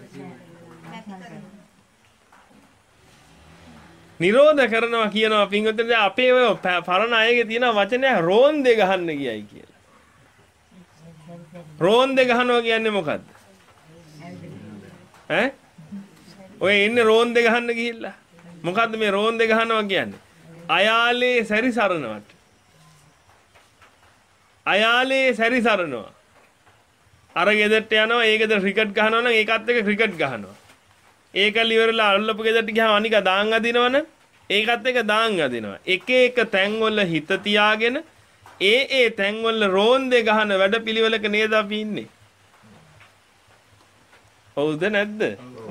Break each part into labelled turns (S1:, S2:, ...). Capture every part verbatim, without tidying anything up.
S1: නිරෝධ කරනවා කියනවා පින්වතුනි අපේ ඔය පරණ අයගේ තියෙන වචනය රෝන්දේ ගහන්න ගියයි කියලා. රෝන්දේ ගහනවා කියන්නේ මොකද්ද? ඈ? ඔය ඉන්නේ රෝන්දේ ගහන්න ගිහිල්ලා. මොකද්ද මේ රෝන්දේ ගහනවා කියන්නේ? අයාලේ සැරිසරනවට. අයාලේ සැරිසරනවා. අර ගෙදරට යනවා ඒ ගෙදර ක්‍රිකට් ගහනවා නම් ඒකත් එක්ක ක්‍රිකට් ගහනවා. ඒකල් ඉවරලා අල්ලපු ගෙදරට ගියාම අනික දාන් අදිනවනේ ඒකත් එක්ක දාන් අදිනවා. එක එක තැන්වල හිත තියාගෙන ඒ ඒ තැන්වල රෝන්දේ ගහන වැඩපිළිවෙලක නේද අපි ඉන්නේ. හවුද නැද්ද?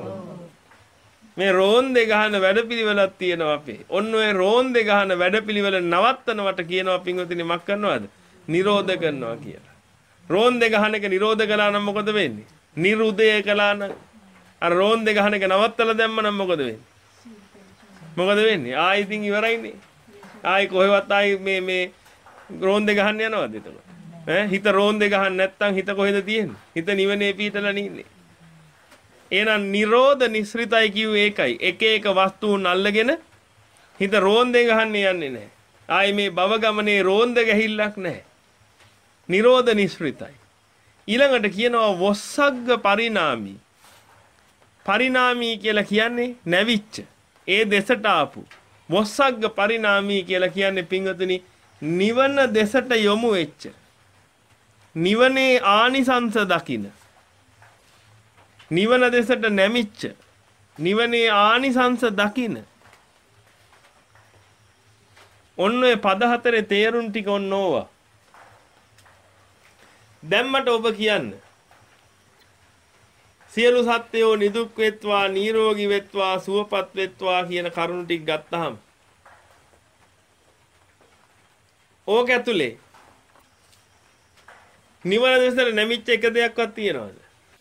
S1: මේ රෝන්දේ ගහන වැඩපිළිවෙලක් තියෙනවා අපේ. ඔන්න ඔය රෝන්දේ ගහන වැඩපිළිවෙල නවත්තනවට කියනවා පින්වතුනි මක් කරනවද? නිරෝධ කරනවා කියලා. රෝන්දේ ගහන එක නිරෝධ කළා නම් මොකද වෙන්නේ? නිරුදය කළා නම් අර රෝන්දේ ගහන එක නවත්තලා දැම්ම නම් මොකද වෙන්නේ? මොකද වෙන්නේ? ආයි ඉතින් ඉවරයිනේ. ආයි කොහෙවත් ආයි මේ මේ රෝන්දේ ගහන්න යනවද එතකොට? ඈ හිත රෝන්දේ ගහන්න නැත්නම් හිත කොහෙද තියෙන්නේ? හිත නිවනේ පිහිටලා නින්නේ. එහෙනම් නිරෝධ නිස්ෘතයි කිව්වේ ඒකයි. එක එක වස්තුන් අල්ලගෙන හිත රෝන්දේ ගහන්න යන්නේ නැහැ. ආයි මේ භව ගමනේ රෝන්ද ගැහිල්ලක් නැහැ. නිරෝධ නිස්ෘතයි. ඊළඟට කියනවා වොස්සග්ග පරිණාමී. පරිණාමී කියලා කියන්නේ නැවිච්ච. ඒ දෙසට ආපු. වොස්සග්ග පරිණාමී කියලා කියන්නේ පින්වතුනි නිවන දෙසට යොමු වෙච්ච. නිවනේ ආනිසංස දකින්න. නිවන දෙසට නැමිච්ච. නිවනේ ආනිසංස දකින්න. ඔන්න ඔය පද හතරේ තේරුම් ටික ඔන්න ඕවා. දැම්මට ඔබ කියන්න. සියලු සත්වයෝ නිදුක් වෙත්වා නිරෝගී වෙත්වා සුවපත් වෙත්වා කියන කරුණු ටික ගත්තාම ඕක ඇතුලේ නිවන දෙසට නැමිච්ච එක දෙයක්වත් තියනවද?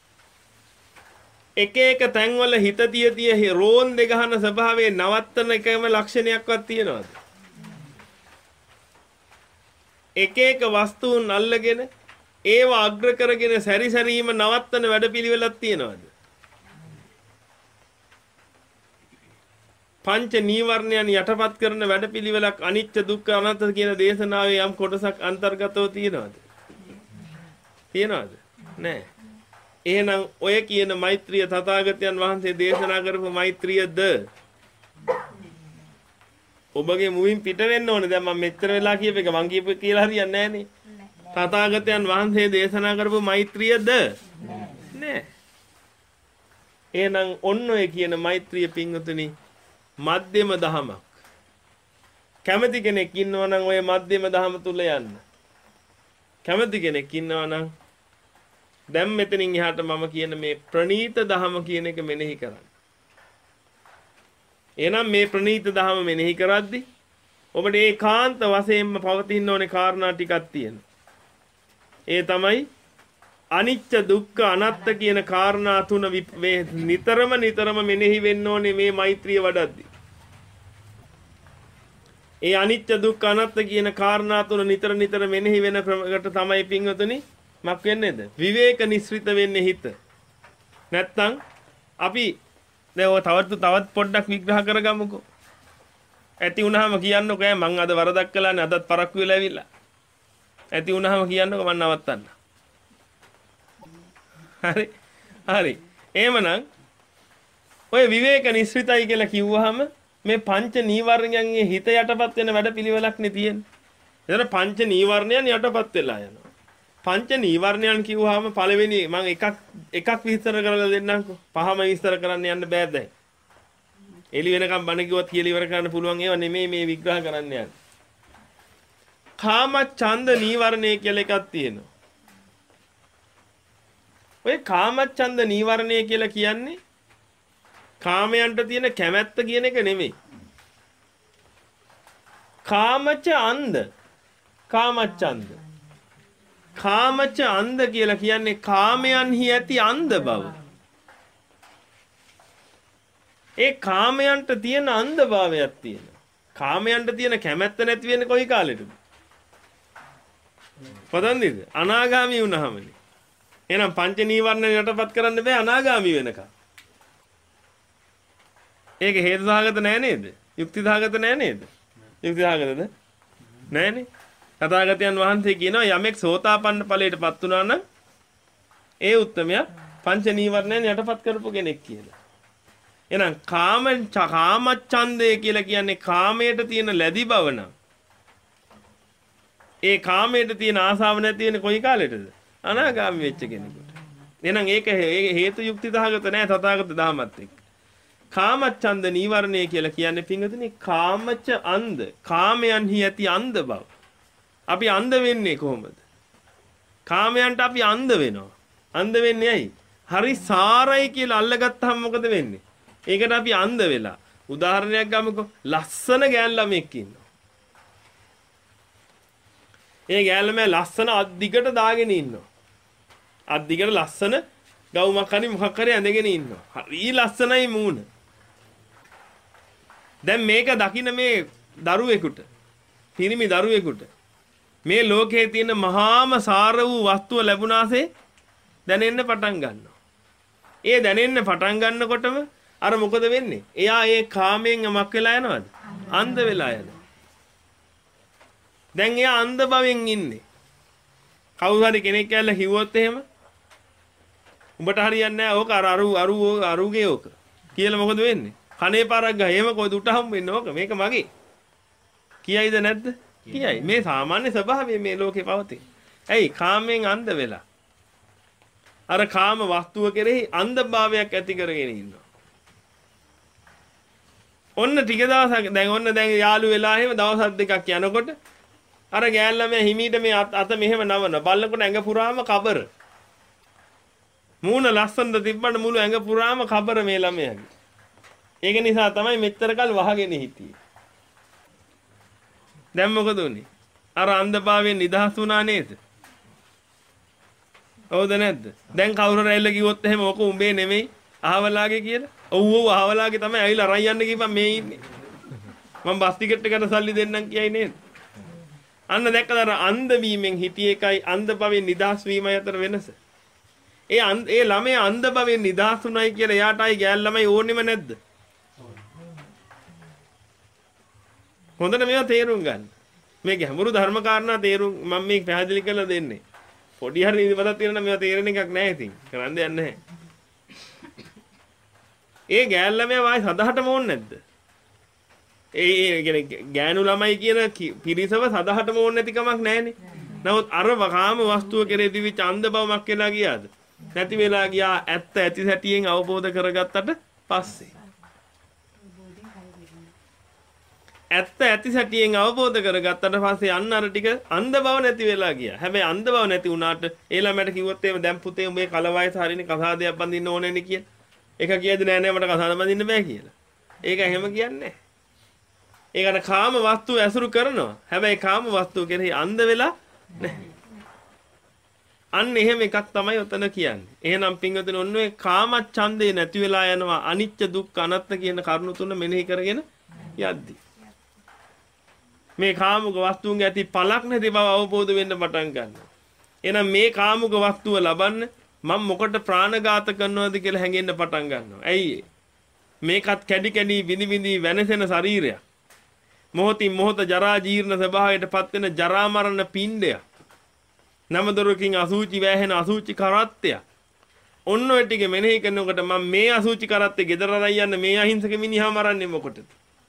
S1: එක එක තැන්වල හිත තිය තිය රෝන් දෙ ගහන ස්වභාවයේ නවත්තන එකම ලක්ෂණයක්වත් තියනවද? එක එක වස්තුන් අල්ලගෙන ඒව අග්‍ර කරගෙන සැරි සැරීම නවත්තන වැඩපිළිවෙලක් තියනවද? පංච නීවරණයන් යටපත් කරන වැඩපිළිවෙලක් අනිත්‍ය දුක්ඛ අනාත්ම කියන දේශනාවේ යම් කොටසක් අන්තර්ගතව තියනවද? තියනවද? නැහැ. එහෙනම් ඔය කියන මෛත්‍රිය තථාගතයන් වහන්සේ දේශනා කරපු මෛත්‍රියද ඔබගේ මුවින් පිට වෙන්න ඕනේ. දැන් මම මෙච්චර වෙලා කියප එක මං කියපු කියලා හරියන්නේ නැහනේ. තථාගතයන් වහන්සේ දේශනා කරපු මෛත්‍රියද නෑ. එහෙනම් ඔන්න ඔය කියන මෛත්‍රිය පින්වතුනි මධ්‍යම දහමක්. කැමති කෙනෙක් ඉන්නවා නම් ඔය මධ්‍යම දහම තුල යන්න. කැමති කෙනෙක් ඉන්නවා නම් දැන් මෙතනින් එහාට මම කියන මේ ප්‍රණීත දහම කියන එක මෙනෙහි කරන්න. එහෙනම් මේ ප්‍රණීත දහම මෙනෙහි කරද්දී ඔබට ඒකාන්ත වශයෙන්ම පවතින ඕනේ කාරණා ටිකක් තියෙනවා. ඒ තමයි අනිත්‍ය දුක්ඛ අනාත්ම කියන කාරණා තුන නිතරම නිතරම මෙනෙහි වෙන්න ඕනේ මේ මෛත්‍රිය වඩද්දී. ඒ අනිත්‍ය දුක්ඛ අනාත්ම කියන කාරණා තුන නිතර නිතර මෙනෙහි වෙන ක්‍රමයකට තමයි පින්වතුනි මක් වෙන්නේද? විවේක නිස්ෘත වෙන්නේ හිත. නැත්තම් අපි දැන් ඔය තවත් තවත් පොඩ්ඩක් විග්‍රහ කරගමුකෝ. ඇති වුණාම කියන්නකෝ ඈ මං අද වරදක් කළානේ අදත් පරක්කු වෙලා ඇවිල්ලා. ඇති වුණාම කියන්නකෝ මම නවත්තන්න. හරි. හරි. එහෙමනම් ඔය විවේක නිස්ෘතයි කියලා කිව්වහම මේ පංච නීවරණයන්ගේ හිත යටපත් වෙන වැඩ පිළිවෙලක් නේ තියෙන්නේ. එතන පංච නීවරණයන් යටපත් වෙලා යනවා. පංච නීවරණයන් කිව්වහම පළවෙනි මම එකක් එකක් විස්තර කරලා දෙන්නම්කෝ. පහම විස්තර කරන්න යන්න බෑ දැන්. එළි වෙනකම් බණ කිව්වත් කියලා ඉවර කරන්න පුළුවන් ඒවා නෙමෙයි මේ විග්‍රහ කරන්න යන්නේ. කාම ඡන්ද නීවරණය කියලා එකක් තියෙනවා. ඔය කාම ඡන්ද නීවරණය කියලා කියන්නේ කාමයන්ට තියෙන කැමැත්ත කියන එක නෙමෙයි. කාමච අන්ධ කාමච්ඡන්ද. කාමච අන්ධ කියලා කියන්නේ කාමයන්හි ඇති අන්ධ බව. ඒ කාමයන්ට තියෙන අන්ධ භාවයක් තියෙනවා. කාමයන්ට තියෙන කැමැත්ත නැති වෙන්නේ කොයි කාලෙටද? පදන්දිද? අනාගාමී වුණාමනේ. එහෙනම් පංච නීවරණ යටපත් කරන්න බෑ අනාගාමී වෙනකම්. ඒක හේතු සහගත නෑ නේද? යුක්ති සහගත නෑ නේද? යුක්ති සහගතද? නෑනේ. තථාගතයන් වහන්සේ කියනවා යමෙක් සෝතාපන්න ඵලයටපත් වුණා නම් ඒ උත්තමයා පංච නීවරණයන් යටපත් කරපු කෙනෙක් කියලා. එහෙනම් කාම කාමච්ඡන්දය කියලා කියන්නේ කාමයට තියෙන ලැබි බව නම් ඒ කාමයට තියෙන ආසාව නැති වෙන්නේ කොයි කාලෙටද? අනාගාමී වෙච්ච කෙනෙකුට. එහෙනම් ඒක හේතු යුක්ති සහගත නෑ තථාගත ධර්මත් එක්ක. කාමච්ඡන්ද නීවරණය කියලා කියන්නේ පින්වතුනි කාමච්ඡ අන්ධ කාමයන්හි ඇති අන්ධ බව. අපි අන්ධ වෙන්නේ කොහොමද? කාමයන්ට අපි අන්ධ වෙනවා. අන්ධ වෙන්නේ ඇයි? හරි සාරයි කියලා අල්ලගත්තාම මොකද වෙන්නේ? ඒකට අපි අන්ධ වෙලා. උදාහරණයක් ගමුකෝ. ලස්සන ගෑන් ළමෙක් ඉන්නවා. ඒ ගෑන් ළමයා ලස්සන අත් දිගට දාගෙන ඉන්නවා. අත් දිගට ලස්සන ගවුමක් හරි මොකක් හරි ඇඳගෙන ඉන්නවා. හරි ලස්සනයි මූණ. දැන් මේක දකින්න මේ දරුවෙකුට, පිරිමි දරුවෙකුට මේ ලෝකයේ තියෙන මහාම සාර වූ වස්තුව ලැබුණාසේ දැනෙන්න පටන් ගන්නවා. ඒ දැනෙන්න පටන් ගන්නකොටම අර මොකද වෙන්නේ? එයා ඒ කාමයෙන් යමක් වෙලා යනවද? අන්ධ වෙලා යනවා. දැන් එයා අන්ධ භවෙන් ඉන්නේ. කවුරු හරි කෙනෙක් ඇවිල්ලා කිව්වොත් එහෙම උඹට හරියන්නේ නැහැ ඕක අර අරු අරු අරුගේ ඕක කියලා මොකද වෙන්නේ? කනේ පාරක් ගහ. එහෙම කොයිද උට හම් වෙන්නේ ඕක? මේක මගේ. කියයිද නැද්ද? කියයි. මේ සාමාන්‍ය ස්වභාවය මේ ලෝකේ පවතී. ඇයි? කාමයෙන් අන්ධ වෙලා. අර කාම වස්තුව කෙරෙහි අන්ධභාවයක් ඇති කරගෙන ඉන්නවා. ඔන්න ටික දවසක් දැන් ඔන්න දැන් යාළු වෙලා එහෙම දවස් දෙකක් යනකොට අර ගෑන් ළමයා හිමීට මේ අත මෙහෙම නවන බල්ලකොට ඇඟ පුරාම කබර. මූණ ලස්සනට තිබ්බට මුළු ඇඟ පුරාම කබර මේ ළමයාගේ. ඒක නිසා තමයි මෙච්චර කල් වහගෙන හිටියේ. දැන් මොකද උනේ? අර අන්ධභාවයෙන් නිදහස් වුණා නේද? හවුද නැද්ද? දැන් කවුරු හරි ඇවිල්ලා කිව්වොත් එහෙම ඔක උඹේ නෙමෙයි අහවලාගේ කියලා. ඔව් ඔව් අහවලාගේ තමයි ඇවිල්ලා අරන් යන්න කිව්වම මේ ඉන්නේ. මම බස් ටිකට් එකට සල්ලි දෙන්නම් කියයි නේද? අන්න දැක්කද අර අන්ධ වීමෙන් හිටිය එකයි අන්ධ භවෙන් නිදහස් වීමයි අතර වෙනස. ඒ ඒ ළමයා අන්ධ භවෙන් නිදහස් උනායි කියලා එයාට ආයි ගෑල් ළමයි ඕනෙම නැද්ද? හොඳට මේවා තේරුම් ගන්න. මේ ගැඹුරු ධර්ම කාරණා තේරුම් මම මේ පැහැදිලි කරලා දෙන්නේ. පොඩි හරි ඉවතක් තියෙනවා මේවා තේරෙන එකක් නැහැ ඉතින්. කරන්න දෙයක් නැහැ. ඒ ගෑල් ළමයා වායි සදහටම ඕනේ නැද්ද? ඒ ඒ කියන්නේ ගෑනු ළමයි කියන පිරිසව සදහටම ඕනේ නැති කමක් නැහැනේ. නමුත් අර කාම වස්තුව කෙරේ දිවිච්ච අන්ධ බවමක් වෙලා ගියාද? නැති වෙලා ගියා ඇත්ත ඇති සැටියෙන් අවබෝධ කරගත්තට පස්සේ. ඇත්ත ඇති සැටියෙන් අවබෝධ කරගත්තට පස්සේ අන්න අර ටික අන්ධ බව නැති වෙලා ගියා. හැබැයි අන්ධ බව නැති වුණාට ඒ ළමයට කිව්වොත් එහෙම දැන් පුතේ උඹේ කල වයස හරිනේ කසාදයක් බඳින්න ඕනේ නේ කියලා. ඒක කියද නෑ නෑ මට කසාද බඳින්න බෑ කියලා. ඒක එහෙම කියන්නේ නෑ. ඒකට කාම වස්තු ඇසුරු කරනවා. හැබැයි කාම වස්තු කෙරෙහි අන්ධ වෙලා නැහැ. අන්න එහෙම එකක් තමයි ඔතන කියන්නේ. එහෙනම් පින්වතුනි ඔන්න ඔය කාමච්ඡන්දේ නැති වෙලා යනවා අනිච්ච දුක්ඛ අනාත්ම කියන කරුණු තුන මෙනෙහි කරගෙන යද්දී. මේ කාමුක වස්තුන්ගේ ඇති පළක් නැති බව අවබෝධ වෙන්න පටන් ගන්නවා. එහෙනම් මේ කාමුක වස්තුව ලබන්න මම මොකට ප්‍රාණඝාත කරනවද කියලා හැඟෙන්න පටන් ගන්නවා. ඇයි මේකත් කැඩි කැඩි විඳි විඳි වෙනසෙන ශරීරයක්. මොහොතින් මොහොත ජරා ජීර්ණ ස්වභාවයටපත් වෙන ජරා මරණ පිණ්ඩය. නමදොරකින් අසුචි වැහෙන අසුචි කරත්තය. ඔන්න ඔය ටික මෙනෙහි කරනකොට මම මේ අසුචි කරත්තේ ගෙදර අරන් යන්න මේ අහිංසක මිනිහා මරන්නේ මොකටද?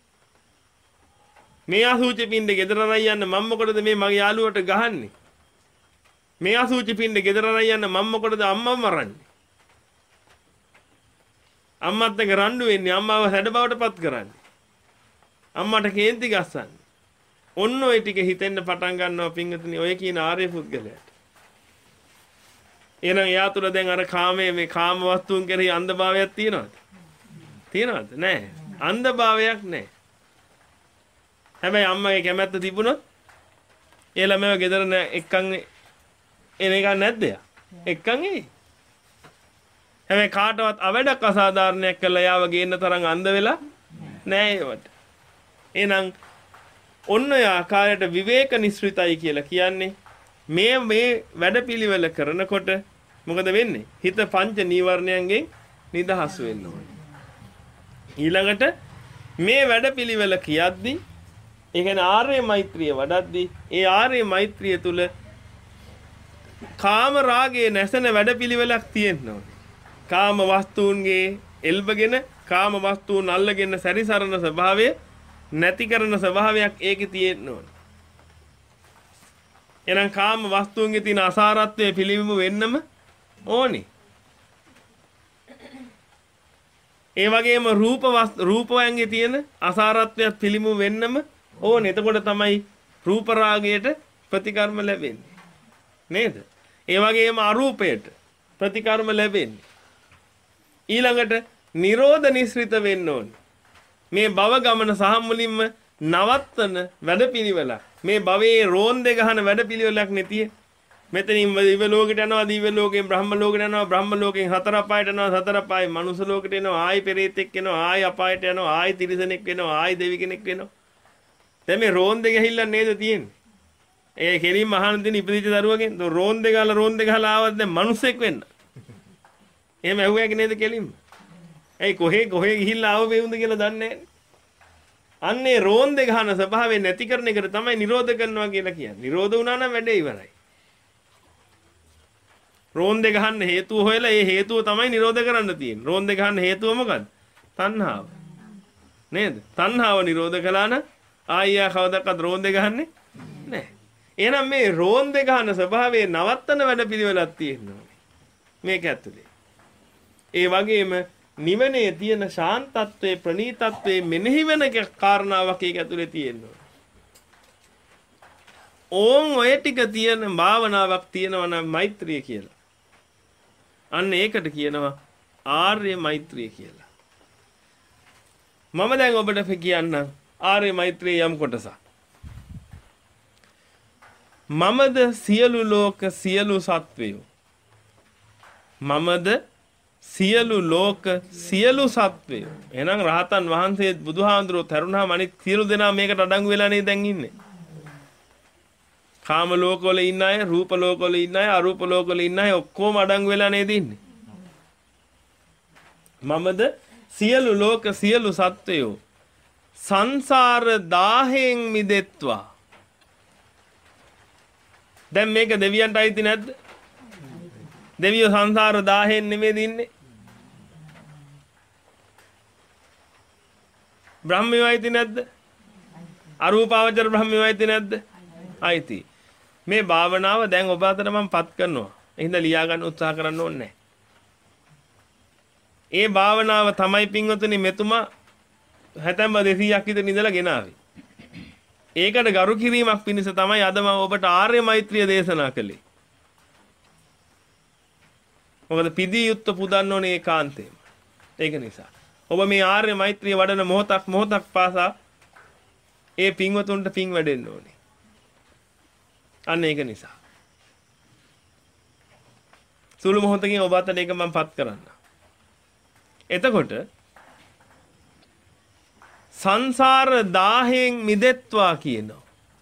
S1: මේ අසුචි පිණ්ඩේ ගෙදර අරන් යන්න මම මොකටද මේ මගේ යාළුවට ගහන්නේ? මේ අසුචි පිණ්ඩේ ගෙදර අරන් යන්න මම මොකටද අම්මව මරන්නේ? අම්මත් එක්ක රණ්ඩු වෙන්නේ අම්මව හැඩ බවටපත් කරන්නේ. අම්මට කේන්ති ගස්සන්නේ. ඔන්න ඔය ටික හිතෙන්න පටන් ගන්නවා පින්වතුනි ඔය කියන ආර්ය පුද්ගලයාට. එහෙනම් එයා තුල දැන් අර කාමයේ මේ කාම වස්තුන් කෙරෙහි අන්ධභාවයක් තියෙනවද? තියෙනවද? නැහැ. අන්ධභාවයක් නැහැ. හැබැයි අම්මගේ කැමැත්ත තිබුණොත් ඒ ළමයව ගෙදර එක්කන් එන එක නැද්ද? එක්කන් එයි. හැබැයි කාටවත් අවඩක් අසාධාරණයක් කළා යාව ගේන්න තරම් අන්ධ වෙලා නැහැ ඒවට. එහෙනම් ඔන්න ඔය ආකාරයට විවේක නිස්ෘතයි කියලා කියන්නේ මේ මේ වැඩපිළිවෙල කරනකොට මොකද වෙන්නේ? හිත පංච නීවරණයන්ගෙන් නිදහස් වෙන්න ඕනේ. ඊළඟට මේ වැඩපිළිවෙල කියද්දී ඒ කියන්නේ ආර්ය මෛත්‍රිය වඩද්දී ඒ ආර්ය මෛත්‍රිය තුල කාම රාගයේ නැසෙන වැඩපිළිවෙලක් තියෙනවා. කාම වස්තුන්ගේ එල්බගෙන කාම වස්තුන් අල්ලගෙන සැරිසරන ස්වභාවය නැති කරන ස්වභාවයක් ඒකේ තියෙන්න ඕන. එහෙනම් කාම වස්තුන්ගේ තියෙන අසාරත්වයේ පිළිබිඹු වෙන්නම ඕනි. ඒ වගේම රූප රූපයන්ගේ තියෙන අසාරත්වයක් පිළිබිඹු වෙන්නම ඕනේ. එතකොට තමයි රූප රාගයට ප්‍රතිකර්ම ලැබෙන්නේ. නේද? ඒ වගේම අරූපයට ප්‍රතිකර්ම ලැබෙන්නේ. ඊළඟට නිරෝධ නිස්ෘත වෙන්න ඕනේ. මේ භව ගමන සහ මුලින්ම නවත්තන වැඩපිළිවෙල. මේ භවයේ රෝන්දේ ගහන වැඩපිළිවෙලක් නෙතිය. මෙතනින් දිව්‍ය ලෝකෙට යනවා, දිව්‍ය ලෝකයෙන් බ්‍රහ්ම ලෝකෙට යනවා, බ්‍රහ්ම ලෝකයෙන් හතර අපායට යනවා, හතර අපායෙන් මනුෂ්‍ය ලෝකෙට එනවා, ආයි පෙරේතෙක් වෙනවා, ආයි අපායට යනවා, ආයි තිරිසනෙක් වෙනවා, ආයි දෙවි කෙනෙක් වෙනවා. දැන් මේ රෝන්දේ ගහිල්ල නේද තියෙන්නේ? ඒ කෙලින්ම අහන දින ඉපදිච්ච දරුවගෙන් රෝන්දේ ගහලා රෝන්දේ ගහලා ආවත් දැන් මනුස්සෙක් වෙන්න. එහෙම ඇහුවේක නේද කෙලින්ම? ඇයි කොහේ කොහේ ගිහිල්ලා ආව වේවුද කියලා දන්නේ නැහැ. අන්නේ රෝන්දේ ගහන ස්වභාවය නැති කරන එකට තමයි නිරෝධ කරනවා කියලා කියන්නේ. නිරෝධ වුණා නම් වැඩේ ඉවරයි. රෝන්දේ ගහන්න හේතුව හොයලා ඒ හේතුව තමයි නිරෝධ කරන්න තියෙන්නේ. රෝන්දේ ගහන්න හේතුව මොකද්ද? තණ්හාව. නේද? තණ්හාව නිරෝධ කළා නම් ආයියා කවදාවත් රෝන්දේ ගහන්නේ නැහැ. එහෙනම් මේ රෝන්දේ ගහන ස්වභාවයේ නවත්තන වැඩපිළිවෙලක් තියෙනවා. මේක ඇතුලේ. ඒ වගේම නිවනේ තියෙන ශාන්තත්වයේ ප්‍රණීතත්වයේ මෙනෙහි වෙන කාරණාවක් ඒක ඇතුලේ තියෙනවා. ඕන් ඔය ටික තියෙන භාවනාවක් තියෙනවා නම් මෛත්‍රිය කියලා. අන්න ඒකට කියනවා ආර්ය මෛත්‍රිය කියලා. මම දැන් ඔබට කියන්නම් ආර්ය මෛත්‍රිය යම් කොටසක්. මමද සියලු ලෝක සියලු සත්වයෝ. මමද සියලු ලෝක සියලු සත්වයෝ. එහෙනම් රහතන් වහන්සේ බුදුහාඳුරෝ තරුණාම අනිත් සියලු දෙනා මේකට අඩංගු වෙලා නේ දැන් ඉන්නේ. කාම ලෝකවල ඉන්න අය, රූප ලෝකවල ඉන්න අය, අරූප ලෝකවල ඉන්න අය ඔක්කොම අඩංගු වෙලා නේද ඉන්නේ. මමද සියලු ලෝක සියලු සත්වයෝ සංසාර දාහයෙන් මිදෙත්වා. දැන් මේක දෙවියන්ට අයිති නැද්ද? දෙවියෝ සංසාර දාහයෙන් නෙමෙයි ඉන්නේ. බ්‍රහ්මයෝ අයිති නැද්ද? අරූපාවචර බ්‍රහ්මයෝ අයිති නැද්ද? අයිති. මේ භාවනාව දැන් ඔබ අතර මම පත් කරනවා. එහෙනම් ලියා ගන්න උත්සාහ කරන්න ඕනේ නැහැ. ඒ භාවනාව තමයි පින්වතුනි මෙතුමා හැතැම්බ දෙසීයක් විතර ඉඳලා ගෙනාවේ. ඒකට ගරු කිරීමක් පිණිස තමයි අද මම ඔබට ආර්ය මෛත්‍රිය දේශනා කළේ. මොකද පිදී යුත්ත පුදන්න ඕනේ ඒකාන්තයෙන්. ඒක නිසා ඔබ මේ ආර්ය මෛත්‍රිය වඩන මොහොතක් මොහොතක් පාසා ඒ පින්වතුන්ට පින් වැඩෙන්න ඕනේ. අන්න ඒක නිසා. සුළු මොහොතකින් ඔබ අතට ඒක මම පත් කරන්න. එතකොට සංසාර දාහයෙන් මිදෙත්වා කියනවා.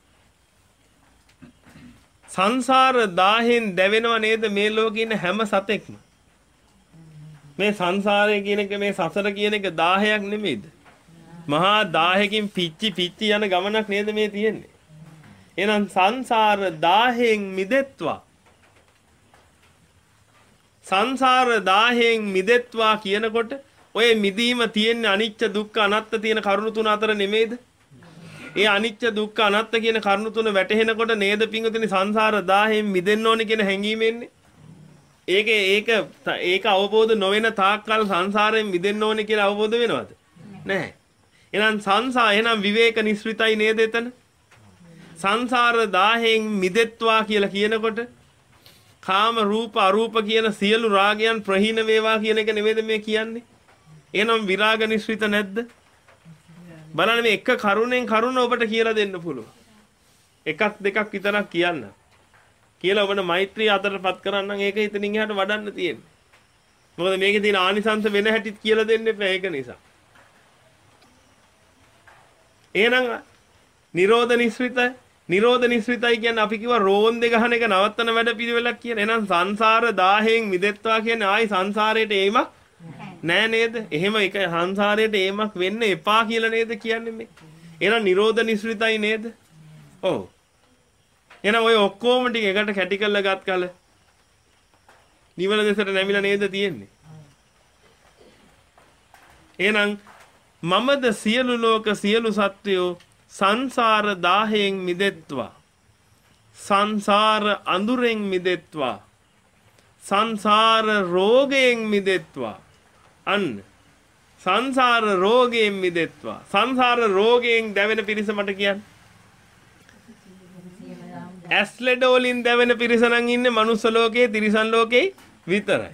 S1: සංසාර දාහයෙන් දැවෙනව නේද මේ ලෝකේ ඉන්න හැම සතෙක්ම. මේ සංසාරය කියන එක මේ සසර කියන එක දාහයක් නෙමෙයිද? මහා දාහකින් පිච්චි පිච්චි යන ගමනක් නේද මේ තියෙන්නේ. එහෙනම් සංසාර දාහයෙන් මිදෙත්වා. සංසාර දාහයෙන් මිදෙත්වා කියනකොට ඔය මිදීම තියෙන්නේ අනිච්ච දුක්ඛ අනාත්ම තියෙන කරුණු තුන අතර නෙමෙයිද? ඒ අනිච්ච දුක්ඛ අනාත්ම කියන කරුණු තුන වැටහෙනකොට නේද පිංගුතුනි සංසාර දාහයෙන් මිදෙන්න ඕනේ කියන හැඟීම එන්නේ. ඒක ඒක ඒක අවබෝධ නොවන තාක්කල් සංසාරයෙන් මිදෙන්න ඕනේ කියලා අවබෝධ වෙනවද? නැහැ. එහෙනම් සංසා එහෙනම් විවේක නිස්ෘතයි නේද එතන? සංසාර දාහයෙන් මිදෙත්වා කියලා කියනකොට කාම රූප අරූප කියන සියලු රාගයන් ප්‍රහීන වේවා කියන එක නෙවෙයිද මේ කියන්නේ? එහෙනම් විරාග නිස්ෘත නැද්ද? බලන්න මේ එක කරුණෙන් කරුණ ඔබට කියලා දෙන්න පුළුවන්. එකක් දෙකක් විතරක් කියන්න. කියලා ඔබට මෛත්‍රිය අතරපත් කරන්න නම් ඒක ඉතින් එහාට වඩන්න තියෙන්නේ. මොකද මේකේ තියෙන ආනිසංස වෙන හැටිත් කියලා දෙන්න එපා ඒක නිසා. එහෙනම් නිරෝධ නිස්ෘත නිරෝධ නිස්ෘතයි කියන්නේ අපි කිව්වා රෝන්දේ ගහන එක නවත්තන වැඩ පිළිවෙලක් කියන. එහෙනම් සංසාර දාහයෙන් මිදෙත්වා කියන්නේ ආයි සංසාරයට එීමක් නෑ නේද? එහෙම එක සංසාරයට ඒමක් වෙන්න එපා කියලා නේද කියන්නේ මේ. එහෙනම් නිරෝධ නිස්ෘතයි නේද? ඔව්. එහෙනම් ඔය ඔක්කොම ටික එකට කැටි කරලා ගත් කල නිවන දෙසට නැමිලා නේද තියෙන්නේ? එහෙනම් මමද සියලු ලෝක සියලු සත්වයෝ සංසාර දාහයෙන් මිදෙත්වා. සංසාර අඳුරෙන් මිදෙත්වා. සංසාර රෝගයෙන් මිදෙත්වා. අන්න සංසාර රෝගයෙන් මිදෙත්වා. සංසාර රෝගයෙන් දැවෙන පිරිස මට කියන්න. ඇස් ලෙඩ වලින් දැවෙන පිරිස නම් ඉන්නේ මනුස්ස ලෝකේ, තිරිසන් ලෝකේ විතරයි.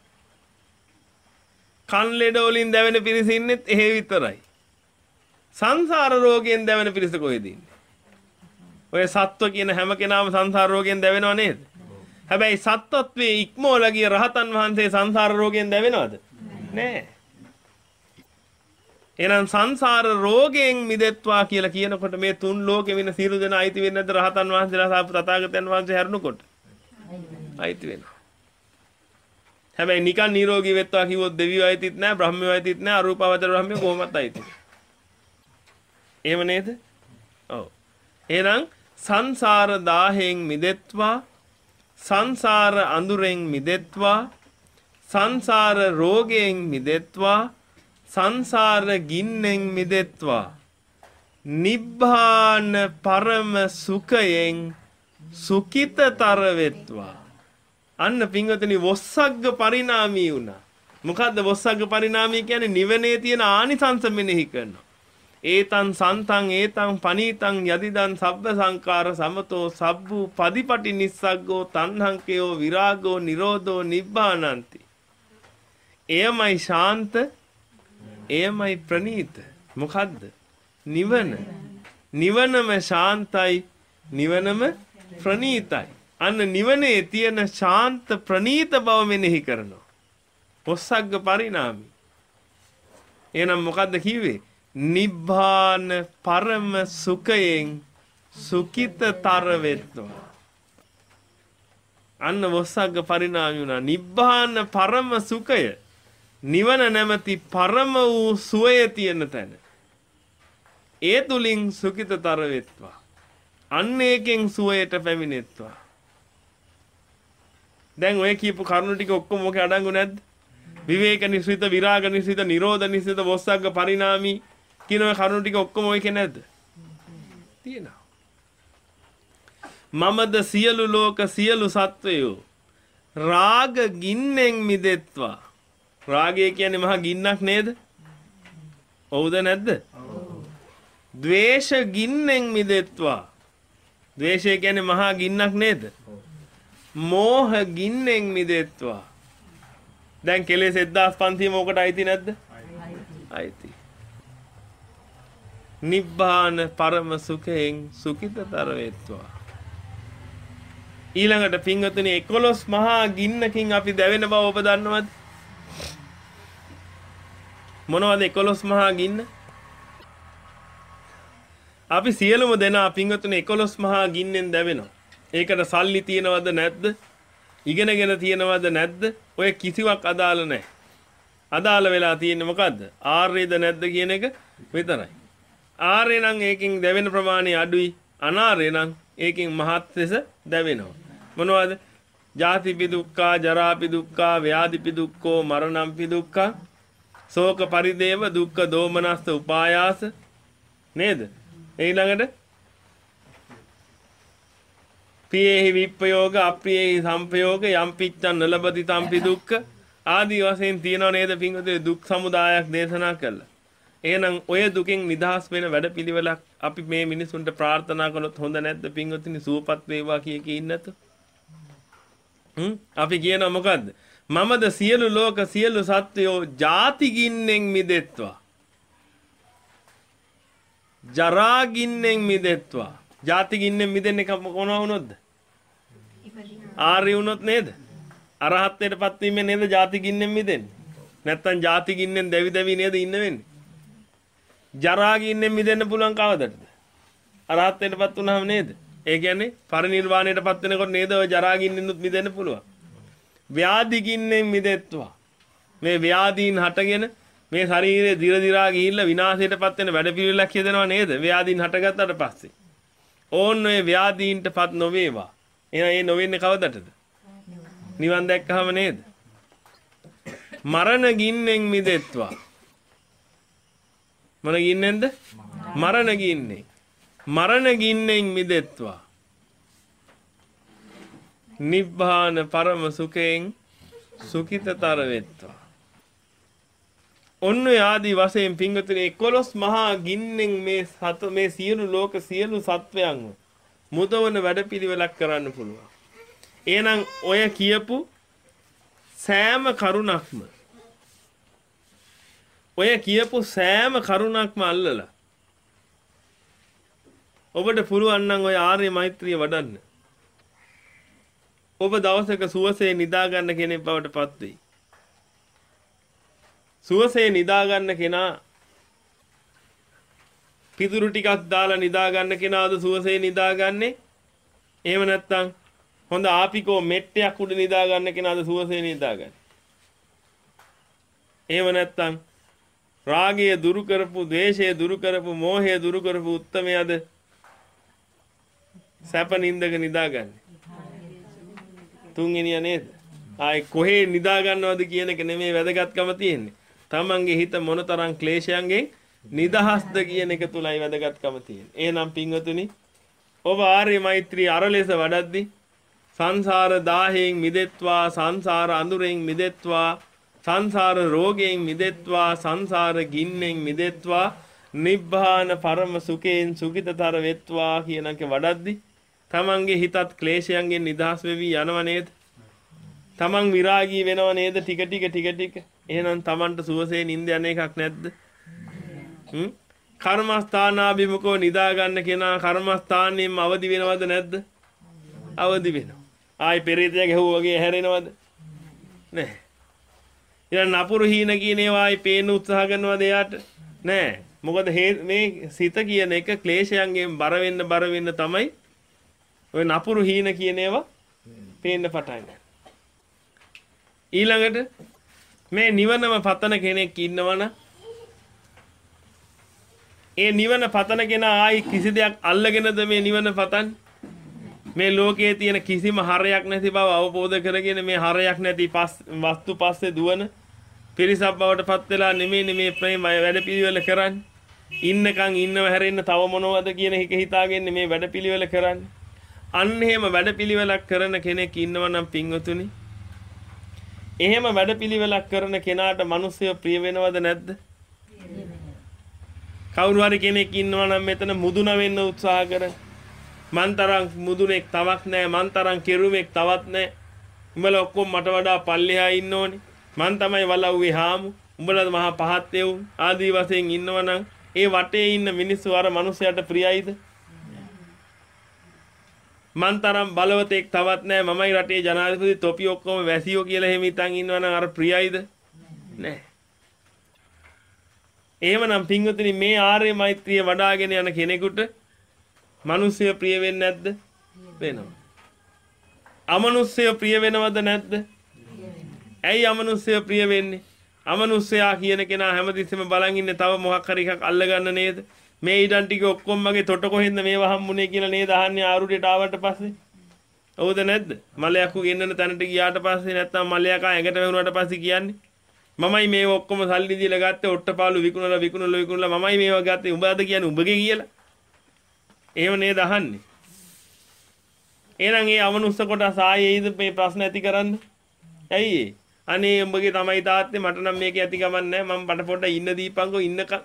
S1: කන් ලෙඩ වලින් දැවෙන පිරිස ඉන්නෙත් එහෙ විතරයි. සංසාර රෝගයෙන් දැවෙන පිරිස කොහෙද ඉන්නේ? ඔය සත්ව කියන හැම කෙනාම සංසාර රෝගයෙන් දැවෙනව නේද? හැබැයි සත්වත්වයේ ඉක්මෝලා ගිය රහතන් වහන්සේ සංසාර රෝගයෙන් දැවෙනවද? නෑ. එහෙනම් සංසාර රෝගයෙන් මිදෙත්වා කියලා කියනකොට මේ තුන් ලෝකෙ වෙන සියලු දෙනා අයිති වෙන්නේ නැද්ද රහතන් වහන්සේලා සහ තථාගතයන් වහන්සේ හැරුණකොට? අයිති වෙනවා. හැබැයි නිකන් නිරෝගී වෙත්වා කිව්වොත් දෙවියෝ අයිතිත් නෑ, බ්‍රහ්මයෝ අයිතිත් නෑ, අරූපාවචර බ්‍රහ්මයෝ කොහොමවත් අයිති. එහෙම නේද? ඔව්. එහෙනම් සංසාර දාහයෙන් මිදෙත්වා, සංසාර අඳුරෙන් මිදෙත්වා, සංසාර රෝගයෙන් මිදෙත්වා, සංසාර ගින්නෙන් මිදෙත්වා, නිබ්බාන පරම සුඛයෙන් සුඛිතතර වෙත්වා. අන්න පින්වතුනි වොස්සග්ග පරිණාමී වුණා. මොකද්ද වොස්සග්ග පරිණාමී කියන්නේ? නිවනේ තියෙන ආනිසංස මෙනෙහි කරනවා. ඒතං සන්තං ඒතං පනීතං යදිදං සබ්බ සංකාර සමතෝ සබ්බු පදිපටි නිස්සග්ගෝ තණ්හංකයෝ විරාගෝ නිරෝධෝ නිබ්බානಂತಿ. එයමයි ශාන්ත, එයමයි ප්‍රණීත. මොකද්ද? නිවන. නිවනම ශාන්තයි, නිවනම ප්‍රණීතයි. අන්න නිවනේ තියෙන ශාන්ත ප්‍රණීත බව මෙනෙහි කරනවා. වොස්සග්ග පරිණාමී. එහෙනම් මොකද්ද කිව්වේ? නිබ්බාන පරම සුඛයෙන් සුඛිතතර වෙත්වා. අන්න වොස්සග්ග පරිණාමී වුණා. නිබ්බාන පරම සුඛය, නිවන නැමැති පරම වූ සුවය තියෙන තැන. ඒ තුලින් සුඛිතතර වෙත්වා. අන්න ඒකෙන් සුවයට පැමිණෙත්වා. දැන් ඔය කියපු කරුණු ටික ඔක්කොම මොකේ අඩංගු නැද්ද? විවේක නිස්සිත, විරාග නිස්සිත, නිරෝධ නිස්සිත, වොස්සග්ග පරිණාමී කියන ඔය කරුණු ටික ඔක්කොම ඔයකේ නැද්ද? තියෙනවා. මමද සියලු ලෝක සියලු සත්වයෝ රාග ගින්නෙන් මිදෙත්වා. රාගය කියන්නේ මහා ගින්නක් නේද? ඔව්ද නැද්ද? ඔව්. ද්වේෂ ගින්නෙන් මිදෙත්වා. ද්වේෂය කියන්නේ මහා ගින්නක් නේද? මෝහ ගින්නෙන් මිදෙත්වා. දැන් කෙලෙස් එක්දාස් පන්සිය මොකට අයිති නැද්ද? අයිති. නිබ්බාන පරම සුඛයෙන් සුඛිතතර වෙත්වා. ඊළඟට පින්වතුනි එකොළොස් මහා ගින්නකින් අපි දැවෙන බව ඔබ දන්නවද? මොනවද එකොළොස් මහා ගින්න? අපි සියලුම දෙනා පින්වතුනි එකොළොස් මහා ගින්නෙන් දැවෙනවා. ඒකට සල්ලි තියනවද නැද්ද? ඉගෙනගෙන තියනවද නැද්ද? ඔය කිසිවක් අදාළ නැහැ. අදාළ වෙලා තියෙන්නේ මොකද්ද? ආර්යද නැද්ද කියන එක විතරයි. ආර්ය නම් ඒකෙන් දැවෙන ප්‍රමාණය අඩුයි. අනාර්ය නම් ඒකෙන් මහත් ලෙස දැවෙනවා. මොනවද? ජාතිපි දුක්ඛා, ජරාපි දුක්ඛා, ව්‍යාධිපි දුක්ඛෝ, මරණම්පි දුක්ඛා, ශෝක පරිදේව දුක්ඛ දෝමනස්ස උපායාස නේද? ඊළඟට පියේහි විප්පයෝග, අප්‍රියේහි සම්පයෝග, යම් පිච්ඡන් නලබති තම්පි දුක්ඛ ආදී වශයෙන් තියෙනව නේද පින්වතුනි? දුක් සමුදායක් දේශනා කළා. එහෙනම් ඔය දුකෙන් නිදහස් වෙන වැඩපිළිවෙලක් අපි මේ මිනිසුන්ට ප්‍රාර්ථනා කළොත් හොඳ නැද්ද පින්වතුනි? සුවපත් වේවා කිය කී ඉන්නත. හ්ම් අපි කියනවා මොකද්ද? මමද සියලු ලෝක සියලු සත්වයෝ ජාති ගින්නෙන් මිදෙත්වා. ජරා ගින්නෙන් මිදෙත්වා. ජාති ගින්නෙන් මිදෙන්නේ කොනවා වුණොත්ද? ආර්ය වුණොත් නේද? අරහත්ත්වයටපත් වීමෙන් නේද ජාති ගින්නෙන් මිදෙන්නේ? නැත්තම් ජාති ගින්නෙන් දැවි දැවි නේද ඉන්න වෙන්නේ? ජරා ගින්නෙන් මිදෙන්න පුළුවන් කවදද? අරහත්ත්වයටපත් වුණාම නේද? ඒ කියන්නේ පරිනිර්වාණයටපත් වෙනකොට නේද ඔය ජරා ගින්නෙන්නුත් මිදෙන්න පුළුවන්. ව්‍යාධි ගින්නෙන් මිදෙත්වා. මේ ව්‍යාධීන් හටගෙන මේ ශරීරයේ දිර දිරා ගිහිල්ලා විනාශයටපත් වෙන වැඩපිළිවෙලක් හදනවා නේද? ව්‍යාධීන් හටගත්තට පස්සේ. ඕන්න ඔය ව්‍යාධීන්ටපත් නොවේවා. එහෙනම් ඒ නොවෙන්නේ කවදටද? නිවන් දැක්කහම නේද? මරණ ගින්නෙන් මිදෙත්වා. මොන ගින්නෙන්ද? මරණ ගින්නෙන්. මරණ ගින්නෙන් මිදෙත්වා. නිබ්බාන පරම සුඛයෙන් සුඛිතතර වෙත්වා. ඔන්න ආදී වශයෙන් පිංගුතුනි එකොළොස් මහා ගින්නෙන් මේ සත මේ සියලු ලෝක සියලු සත්වයන්ව මුදවන වැඩපිළිවෙලක් කරන්න පුළුවන්. එහෙනම් ඔය කියපු සෑම කරුණක්ම ඔය කියපු සෑම කරුණක්ම අල්ලලා ඔබට පුළුවන් නම් ඔය ආර්ය මෛත්‍රිය වඩන්න. ඔබ දවසක සුවසේ නිදා ගන්න කෙනෙක් බවට පත් වෙයි. සුවසේ නිදා ගන්න කෙනා පිටුරු ටිකක් දාලා නිදා ගන්න කෙනාද සුවසේ නිදාගන්නේ? එහෙම නැත්නම් හොඳ ආපිකෝ මෙට්ටයක් උඩ නිදා ගන්න කෙනාද සුවසේ නිදාගන්නේ? එහෙම නැත්නම් රාගය දුරු කරපු, ද්වේෂය දුරු කරපු, මෝහය දුරු කරපු උත්තමයාද සැප නින්දක නිදාගන්නේ? තුන්වෙනිය නේද? ආයි කොහේ නිදා ගන්නවද කියන එක නෙමෙයි වැදගත්කම තියෙන්නේ. තමන්ගේ හිත මොනතරම් ක්ලේශයන්ගෙන් නිදහස්ද කියන එක තුලයි වැදගත්කම තියෙන්නේ. එහෙනම් පින්වතුනි ඔබ ආර්ය මෛත්‍රී අර ලෙස වඩද්දී සංසාර දාහයෙන් මිදෙත්වා, සංසාර අඳුරෙන් මිදෙත්වා, සංසාර රෝගයෙන් මිදෙත්වා, සංසාර ගින්නෙන් මිදෙත්වා, නිබ්බාන පරම සුඛයෙන් සුඛිතතර වෙත්වා කියන එක වඩද්දී තමන්ගේ හිතත් ක්ලේශයන්ගෙන් නිදහස් වෙවි යනව නේද? තමන් විරාගී වෙනව නේද? ටික ටික ටික ටික. එහෙනම් තමන්ට සුවසේ නිින්ද යන එකක් නැද්ද? හ්ම්? කර්මස්ථානාභිමුඛව නිදා ගන්න කෙනා කර්මස්ථානයෙන්ම අවදි වෙනවද නැද්ද? අවදි වෙනවා. ආයි පෙරේතය ගැහුවා වගේ හැරෙනවද? නැහැ. ඊළඟ නපුරු හීන කියන ඒවා ආයි පේන්න උත්සාහ කරනවද එයාට? නැහැ. මොකද මේ සිත කියන එක ක්ලේශයන්ගෙන් බර වෙන්න බර වෙන්න තමයි ඔය නපුරු හීන කියන ඒවා පේන්න පටන් ගන්න. ඊළඟට මේ නිවනම පතන කෙනෙක් ඉන්නවනම් ඒ නිවන පතන කෙනා ආයි කිසි දෙයක් අල්ලගෙනද මේ නිවන පතන්නේ? මේ ලෝකයේ තියෙන කිසිම හරයක් නැති බව අවබෝධ කරගෙන මේ හරයක් නැති වස්තු පස්සේ දුවන පිරිසක් බවට පත් වෙලා නෙමෙයි මේ ප්‍රේම වැඩපිළිවෙල කරන්නේ. ඉන්නකන් ඉන්නව හැරෙන්න තව මොනවද කියන එක හිතාගෙන මේ වැඩපිළිවෙල කරන්නේ. අන්න එහෙම වැඩපිළිවෙලක් කරන කෙනෙක් ඉන්නවනම් පින්වතුනි එහෙම වැඩපිළිවෙලක් කරන කෙනාට මිනිස්සු ප්‍රිය වෙනවද නැද්ද? කවුරු හරි කෙනෙක් ඉන්නවා නම් මෙතන මුදුන වෙන්න උත්සාහ කරන මන් තරම් මුදුනෙක් තවක් නැහැ, මන් තරම් කෙරුමෙක් තවත් නැහැ, උඹලා ඔක්කොම මට වඩා පල්ලෙහා ඉන්න ඕනේ, මන් තමයි වලව්වේ හාමු, උඹලා මහා පහත් එවුන් ආදී වශයෙන් ඉන්නවනම් ඒ වටේ ඉන්න මිනිස්සු අර මිනිසයාට ප්‍රියයිද? මන් තරම් බලවතෙක් තවත් නැහැ, මමයි රටේ ජනාධිපති තොපි ඔක්කොම වැසියෝ කියලා එහෙම හිතන් ඉන්නවනම් අර ප්‍රියයිද? නැහැ. එහෙමනම් පින්වතුනි මේ ආර්ය මෛත්‍රිය වඩාගෙන යන කෙනෙකුට මනුස්සය ප්‍රිය වෙන්නේ නැද්ද? වෙනවා. අමනුස්සය ප්‍රිය වෙනවද නැද්ද? ඇයි අමනුස්සය ප්‍රිය වෙන්නේ? අමනුස්සයා කියන කෙනා හැමතිස්සෙම බලන් ඉන්නේ තව මොකක් හරි එකක් අල්ලගන්න නේද? මේ ඊඩන් ටික ඔක්කොම මගේ තොට කොහෙන්ද මේවා හම්බුනේ කියලා නේද අහන්නේ ආරුඩේට ආවට පස්සේ? හවුද නැද්ද? මලයක්කු ගෙන්නන තැනට ගියාට පස්සේ නැත්තම් මලයකා ඇඟට වැහුණාට පස්සේ කියන්නේ මමයි මේ ඔක්කොම සල්ලි දීලා ගත්තේ ඔට්ටපාලු විකුණලා විකුණලා විකුණලා මමයි මේවා ගත්තේ උඹද කියන්නේ උඹගේ කියලා. එහෙම නේද අහන්නේ? එහෙනම් ඒ අමනුස්ස කොටස ආයේද මේ ප්‍රශ්න ඇති කරන්න? ඇයි ඒ? අනේ උඹගේ තමයි තාත්තේ මට නම් මේක ඇති ගමන් නැහැ මම බඩ පොඩ්ඩක් ඉන්න දීපන්කෝ ඉන්නකම්.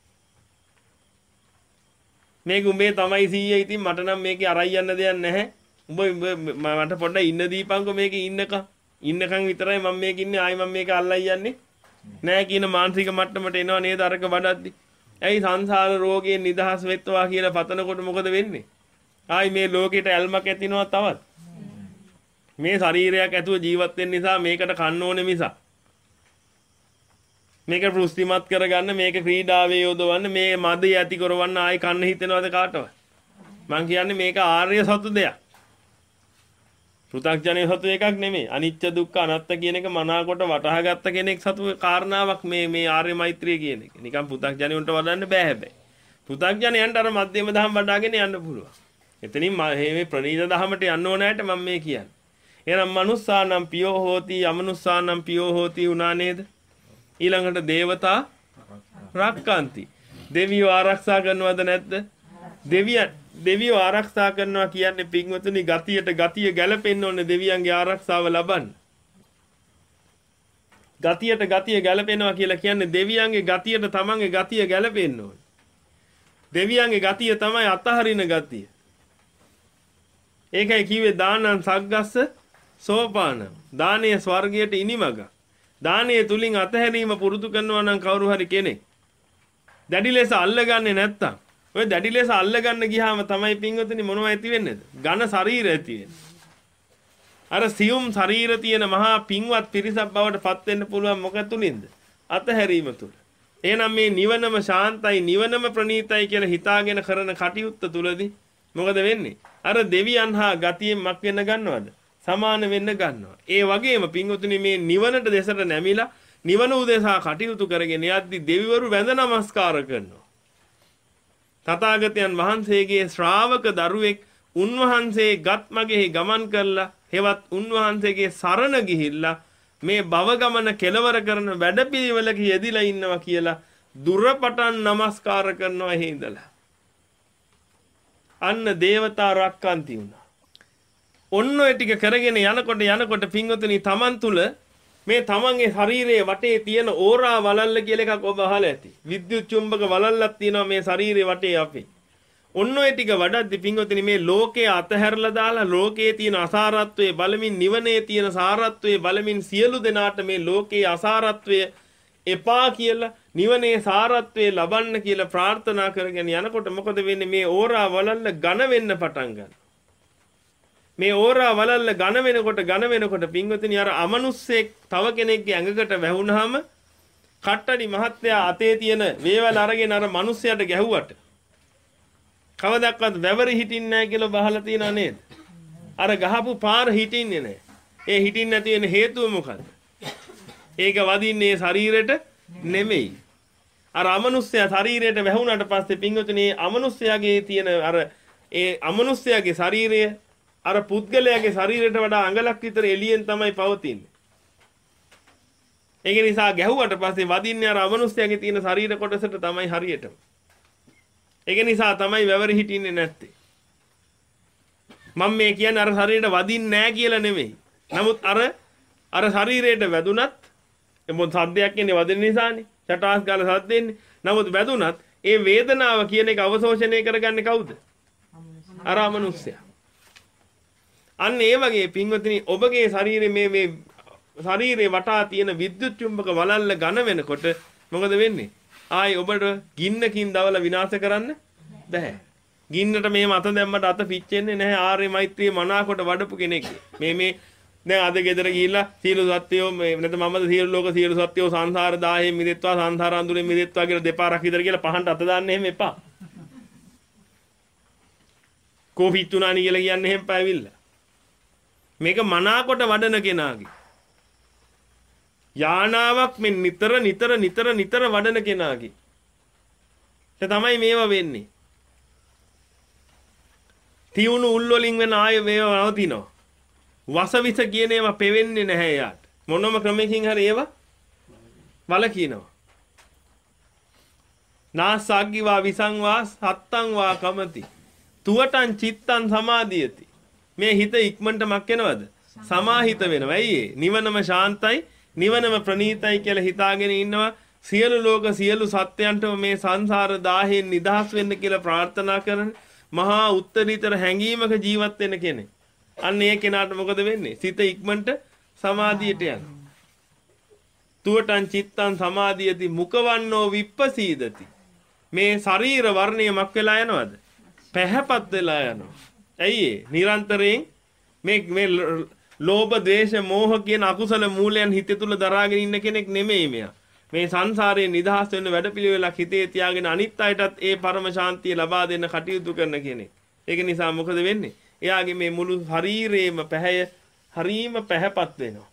S1: මේක උඹේ තමයි සීයේ ඉතින් මට නම් මේකේ අරයි යන්න දෙයක් නැහැ. උඹ මට පොඩ්ඩක් ඉන්න දීපන්කෝ මේකේ ඉන්නකම්. ඉන්නකම් විතරයි මම මේක ඉන්නේ ආයි මම මේක අල්ලයි යන්නේ නැහැ කියන මානසික මට්ටමට එනවා නේද අරක වඩද්දි. ඇයි සංසාර රෝගයෙන් නිදහස් වෙත්වා කියලා පතනකොට මොකද වෙන්නේ? ආයි මේ ලෝකෙට ඇල්මක් ඇතිනවා තවත්. මේ ශරීරයක් ඇතුව ජීවත් වෙන්න නිසා මේකට කන්න ඕනේ මිසක්. මේක පුස්තිමත් කරගන්න මේක ක්‍රීඩාවේ යොදවන්න මේ මදය ඇති කරවන්න ආයි කන්න හිතෙනවද කාටවත්? මං කියන්නේ මේක ආර්ය සතු දෙයක්. පෘථග්ජනයේ සතු එකක් නෙමෙයි. අනිච්ච දුක්ඛ අනාත්ත කියන එක මනාකොට වටහා ගත්ත කෙනෙක් සතු කාරණාවක් මේ මේ ආර්ය මෛත්‍රිය කියන එක. නිකන් පෘථග්ජනයන්ට වඩන්න බෑ හැබැයි. පෘථග්ජනයන්ට අර මධ්‍යම දහම් වඩාගෙන යන්න පුළුවන්. එතනින් මේ ප්‍රණීත දහමට යන්න ඕනෑට මම මේ කියන්නේ. එහෙනම් මනුස්සානම් පියෝ හෝති අමනුස්සානම් පියෝ හෝති උනා නේද? ඊළඟට දේවතා රක්칸ති. දෙවියෝ ආරක්ෂා කරනවද නැද්ද? දෙවියන් දෙවියෝ ආරක්ෂා කරනවා කියන්නේ පින්වතුනි ගතියට ගතිය ගැලපෙන්න ඕනේ දෙවියන්ගේ ආරක්ෂාව ලබන්න. ගතියට ගතිය ගැලපෙනවා කියලා කියන්නේ දෙවියන්ගේ ගතියට තමන්ගේ ගතිය ගැලපෙන්න ඕනේ. දෙවියන්ගේ ගතිය තමයි අතහරින ගතිය. ඒකයි කිව්වේ දානං සග්ගස්ස සෝපාන. දානීය ස්වර්ගයට ඉනිමග. දානීය තුලින් අතහැරීම පුරුදු කරනවා නම් කවුරු හරි කෙනෙක් දැඩි ලෙස අල්ලගන්නේ නැත්තම් ඔය දැඩි ලෙස අල්ලගන්න ගියාම තමයි පින්වතුනි මොනවද ඇති වෙන්නේද? ඝන ශරීරය ඇති වෙන්නේ. අර සියුම් ශරීර තියෙන මහා පින්වත් පිරිසක් බවට පත් වෙන්න පුළුවන් මොකද තුලින්ද? අතහැරීම තුල. එහෙනම් මේ නිවනම ශාන්තයි නිවනම ප්‍රණීතයි කියලා හිතාගෙන කරන කටයුත්ත තුලදී මොකද වෙන්නේ? අර දෙවියන් හා ගතියෙන් මක් වෙන්න ගන්නවද? සමාන වෙන්න ගන්නවා. ඒ වගේම පින්වතුනි මේ නිවනට දෙසට නැමිලා නිවන උදෙසා කටයුතු කරගෙන යද්දි දෙවිවරු වැඳ නමස්කාර කරනවා. තථාගතයන් වහන්සේගේ ශ්‍රාවක දරුවෙක් උන්වහන්සේ ගත් මගෙහි ගමන් කරලා හෙවත් උන්වහන්සේගේ සරණ ගිහිල්ලා මේ භව ගමන කෙලවර කරන වැඩපිළිවෙලක යෙදිලා ඉන්නවා කියලා දුරපටන් නමස්කාර කරනවා එහි ඉඳලා. අන්න දේවතා රක්칸ති වුණා. ඔන්න ඔය ටික කරගෙන යනකොට යනකොට පින්වතුනි තමන් තුල මේ තමන්ගේ ශරීරයේ වටේ තියෙන ඕරා වලල්ල කියලා එකක් ඔබ අහලා ඇති. විද්‍යුත් චුම්බක වලල්ලක් තියෙනවා මේ ශරීරයේ වටේ අපේ. ඔන්න ඔය ටික වඩද්දි පින්වතුනි මේ ලෝකයේ අතහැරලා දාලා ලෝකයේ තියෙන අසාරත්වයේ බලමින් නිවනේ තියෙන සාරත්වයේ බලමින් සියලු දෙනාට මේ ලෝකයේ අසාරත්වය එපා කියලා නිවනේ සාරත්වයේ ලබන්න කියලා ප්‍රාර්ථනා කරගෙන යනකොට මොකද වෙන්නේ? මේ ඕරා වලල්ල ඝන වෙන්න පටන් ගන්නවා. මේ ඕරා වලල්ල ඝන වෙනකොට ඝන වෙනකොට පින්වතුනි අර අමනුස්සෙක් තව කෙනෙක්ගේ ඇඟකට වැහුනහම කට්ටඩි මහත්තයා අතේ තියෙන වේවැල අරගෙන අර මිනිස්සයාට ගැහුවට කවදාවත් වැවරි හිටින්නේ නැහැ කියලා බහලා තියනා නේද? අර ගහපු පාර හිටින්නේ නැහැ. ඒ හිටින්න නැති වෙන හේතුව මොකද්ද? ඒක වදින්නේ ශරීරෙට නෙමෙයි. අර අමනුස්සයා ශරීරයට වැහුණාට පස්සේ පින්වතුනි අමනුස්සයාගේ තියෙන අර ඒ අමනුස්සයාගේ ශරීරය අර පුද්ගලයාගේ ශරීරයට වඩා අඟලක් විතර එළියෙන් තමයි පවතින්නේ. ඒක නිසා ගැහුවට පස්සේ වදින්නේ අර අමනුස්සයාගේ තියෙන ශරීර කොටසට තමයි හරියටම. ඒක නිසා තමයි වැවරි හිටින්නේ නැත්තේ. මම මේ කියන්නේ අර ශරීරයට වදින්නේ නැහැ කියලා නෙමෙයි. නමුත් අර අර ශරීරයට වැදුනත් එමොත් සද්දයක් එන්නේ වදින නිසානේ. චටාස් ගාලා සද්ද එන්නේ. නමුත් වැදුනත් ඒ වේදනාව කියන එක අවශෝෂණය කරගන්නේ කවුද? අර අමනුස්සයා. අන්න ඒ වගේ පින්වතුනි ඔබගේ ශරීරයේ මේ මේ ශරීරේ වටා තියෙන විද්‍යුත් චුම්බක වලල්ල ඝන වෙනකොට මොකද වෙන්නේ? ආයි ඔබට ගින්නකින් දවලා විනාශ කරන්න බෑ. ගින්නට මේ මත දැම්මට අත පිච්චෙන්නේ නැහැ. ආර්ය මෛත්‍රිය මනාකොට වඩපු කෙනෙක්. මේ මේ දැන් අද ගෙදර ගිහිල්ලා සියලු සත්‍යෝ නැත්නම් මමද සියලු ලෝක සියලු සත්‍යෝ සංසාර දාහයෙන් මිදෙත්වා සංසාර අඳුරෙන් මිදෙත්වා කියලා දෙපාරක් විතර කියලා පහන්ට අත දාන්න එහෙම එපා. කොෆි තුනානි කියලා කියන්නේ එහෙම පාවිල්ලා. මේක මනාකොට වඩන කෙනාගේ යානාවක් මේ නිතර නිතර නිතර නිතර වඩන කෙනාගේ ඒ තමයි මේව වෙන්නේ. තියුණු උල් වලින් වෙන ආය මේව නවතිනවා. වසවිස කියන ඒවා පෙවෙන්නේ නැහැ යාට. මොනම ක්‍රමයකින් හරි ඒවා වලකිනවා. නාසග්ගිවා විසංවා සත්තං වා කමති. තුවටං චිත්තං සමාධියති. මේ හිත ඉක්මනට මක් වෙනවද? සමාහිත වෙනවා. ඇයි ඒ? නිවනම ශාන්තයි, නිවනම ප්‍රණීතයි කියලා හිතාගෙන ඉන්නවා. සියලු ලෝක සියලු සත්‍යයන්ට මේ සංසාර දාහයෙන් නිදහස් වෙන්න කියලා ප්‍රාර්ථනා කරන මහා උත්තරීතර හැඟීමක ජීවත් වෙන කෙනෙක්. අන්න ඒ කෙනාට මොකද වෙන්නේ? සිත ඉක්මනට සමාධියට යනවා. තුවටං චිත්තං සමාධියති මුකවන්නෝ විප්පසීදති. මේ ශරීර වර්ණය මක් වෙලා යනවද? පැහැපත් වෙලා යනවා. ඇයි ඒ? නිරන්තරයෙන් මේ මේ ලෝභ, ද්වේෂ, මෝහ කියන අකුසල මූලයන් හිත තුල දරාගෙන ඉන්න කෙනෙක් නෙමෙයි මෙයා. මේ සංසාරයෙන් නිදහස් වෙන්න වැඩපිළිවෙලක් හිතේ තියාගෙන අනිත් අයටත් ඒ පරම ශාන්තිය ලබා දෙන්න කටයුතු කරන කෙනෙක්. ඒක නිසා මොකද වෙන්නේ? එයාගේ මේ මුළු ශරීරේම පැහැය හරීම පැහැපත් වෙනවා.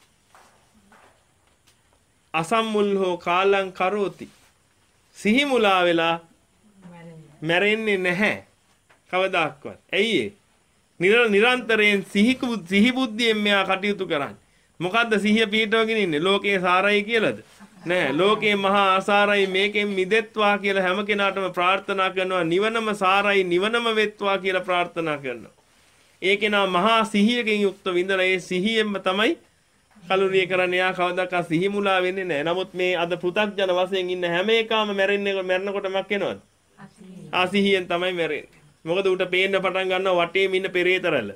S1: අසම්මුල්හෝ කාලං කරෝති. සිහි මුලා වෙලා මැරෙන්නේ නැහැ කවදාක්වත්. ඇයි ඒ? නිරන්තරයෙන් සිහි සිහි බුද්ධියෙන් මෙයා කටයුතු කරන්නේ. මොකද්ද සිහිය පිටවගෙන ඉන්නේ? ලෝකේ සාරයි කියලාද? නෑ. ලෝකේ මහා අසාරයි මේකෙන් මිදෙත්වා කියලා හැම කෙනාටම ප්‍රාර්ථනා කරනවා. නිවනම සාරයි නිවනම වෙත්වා කියලා ප්‍රාර්ථනා කරනවා. ඒ කෙනා මහා සිහියකින් යුක්ත විඳලා ඒ සිහියෙන්ම තමයි කලුරිය කරන්නේ. යා කවදාකවත් සිහි මුලා වෙන්නේ නෑ. නමුත් මේ අද පෘථග්ජන වශයෙන් ඉන්න හැම එකම මැරෙන්නේ මැරෙනකොට මක් වෙනවද? අසිහියෙන් තමයි මැරෙන්නේ. මොකද උට පේන්න පටන් ගන්නවා වටේම ඉන්න පෙරේතරල.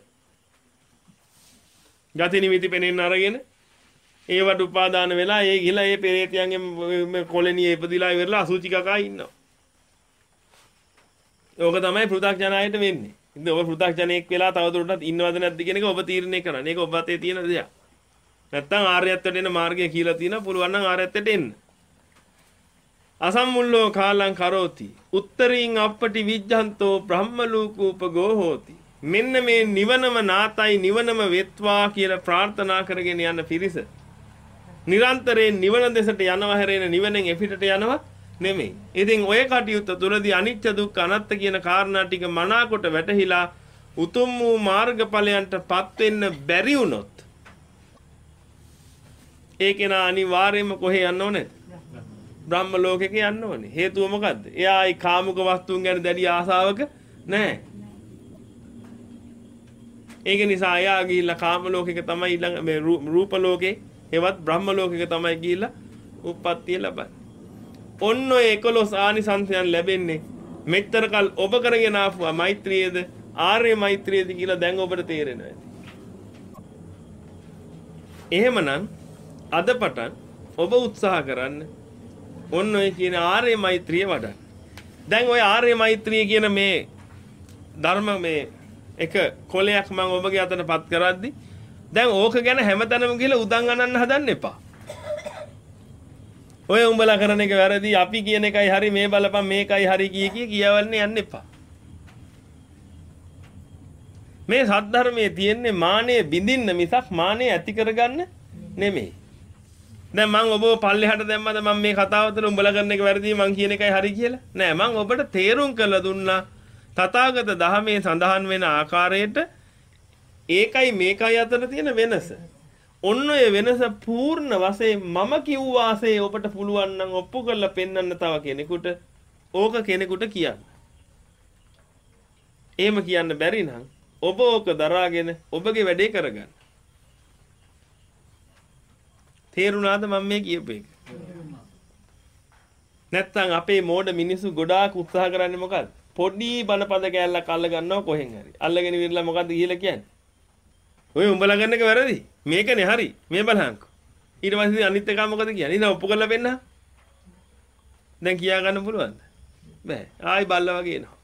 S1: ගති නිමිති පෙනෙන්න අරගෙන ඒවට උපාදාන වෙලා ඒ ගිහලා ඒ පෙරේතයන්ගේ කොලණියේ ඉපදිලා ඉවරලා අසුචි කකා ඉන්නවා. ඕක තමයි පෘථග්ජනයයට වෙන්නේ. ඉතින් ඔබ පෘථග්ජනෙක් වෙලා තවදුරටත් ඉන්නවද නැද්ද කියන එක ඔබ තීරණය කරන්න. ඒක ඔබ අතේ තියෙන දෙයක්. නැත්තම් ආර්යත්වයට එන මාර්ගය කියලා තියෙනවා. පුළුවන් නම් ආර්යත්වයට එන්න. අසම්මුල්ලෝ කාලං කරෝති උත්තරීන් අප්පටි විජ්ජන්තෝ බ්‍රහ්මලෝකූපගෝ හෝති. මෙන්න මේ නිවනම නාතයි නිවනම වෙත්වා කියලා ප්‍රාර්ථනා කරගෙන යන පිරිස නිරන්තරයෙන් නිවන දෙසට යනවා හැරෙන නිවනෙන් එපිටට යනවා නෙමෙයි. ඉතින් ඔය කටයුත්ත තුළදී අනිච්ච දුක්ඛ අනාත්ත කියන කාරණා ටික මනාකොට වැටහිලා උතුම් වූ මාර්ගඵලයන්ටපත් වෙන්න බැරි වුණොත් ඒකේන අනිවාර්යයෙන්ම කොහේ යන්න ඕනේද? බ්‍රහ්ම ලෝකෙක යන්න ඕනේ. හේතුව මොකද්ද? එයා ඒ කාමුක වස්තුන් ගැන දැඩි ආසාවක නැහැ. ඒක නිසා එයා ගිහිල්ලා කාම ලෝකෙක තමයි ඊළඟ මේ රූප ලෝකේ එවත් බ්‍රහ්ම ලෝකෙක තමයි ගිහිල්ලා උප්පත්තිය ලබන්නේ. ඔන්න ඔය එකොළොස් ආනිසංසයන් ලැබෙන්නේ මෙච්චර කල් ඔබ කරගෙන ආපු මෛත්‍රියේද ආර්ය මෛත්‍රියේද කියලා දැන් ඔබට තේරෙනවා. එහෙමනම් අද පටන් ඔබ උත්සාහ කරන්න ඔන්න ඔය කියන ආර්ය මෛත්‍රිය වඩන්න. දැන් ඔය ආර්ය මෛත්‍රිය කියන මේ ධර්ම මේ එක කොලයක් මම ඔබගේ අතටපත් කරද්දි දැන් ඕක ගැන හැමතැනම ගිහලා උදන් අනන්න හදන්න එපා. ඔය උඹලා කරන එක වැරදි අපි කියන එකයි හරි මේ බලපන් මේකයි හරි කිය කිය කියවන්නේ යන්න එපා. මේ සද්ධර්මයේ තියෙන්නේ මානෙ බිඳින්න මිසක් මානෙ ඇති කරගන්න නෙමෙයි. දැන් මම ඔබව පල්ලෙහාට දැම්මද මම මේ කතාව තුළ උඹලා කරන එක වැරදි මං කියන එකයි හරි කියලා? නෑ මං ඔබට තේරුම් කරලා දුන්නා තථාගත දහමේ සඳහන් වෙන ආකාරයට ඒකයි මේකයි අතර තියෙන වෙනස. ඔන්න ඔය වෙනස පූර්ණ වශයෙන් මම කිව්ව වාසේ ඔබට පුළුවන් නම් ඔප්පු කරලා පෙන්වන්න තව කෙනෙකුට ඕක කෙනෙකුට කියන්න. එහෙම කියන්න බැරි නම් ඔබ ඕක දරාගෙන ඔබගේ වැඩේ කරගන්න. තේරුණාද මම මේ කියපු එක? නැත්තම් අපේ මෝඩ මිනිස්සු ගොඩාක් උත්සාහ කරන්නේ මොකද්ද? පොඩි බනපද කෑල්ලක් අල්ල ගන්නවා කොහෙන් හරි. අල්ලගෙන ඉවරලා මොකද්ද කියලා කියන්නේ? ඔය උඹලා ගන්න එක වැරදි. මේකනේ හරි. මේ බලහන්කෝ. ඊට පස්සේ අනිත් එක මොකද කියන්නේ? ඉතින් ඔප්පු කරලා පෙන්නහ. දැන් කියා ගන්න පුළුවන්ද? බෑ. ආයි බල්ලා වගේ එනවා.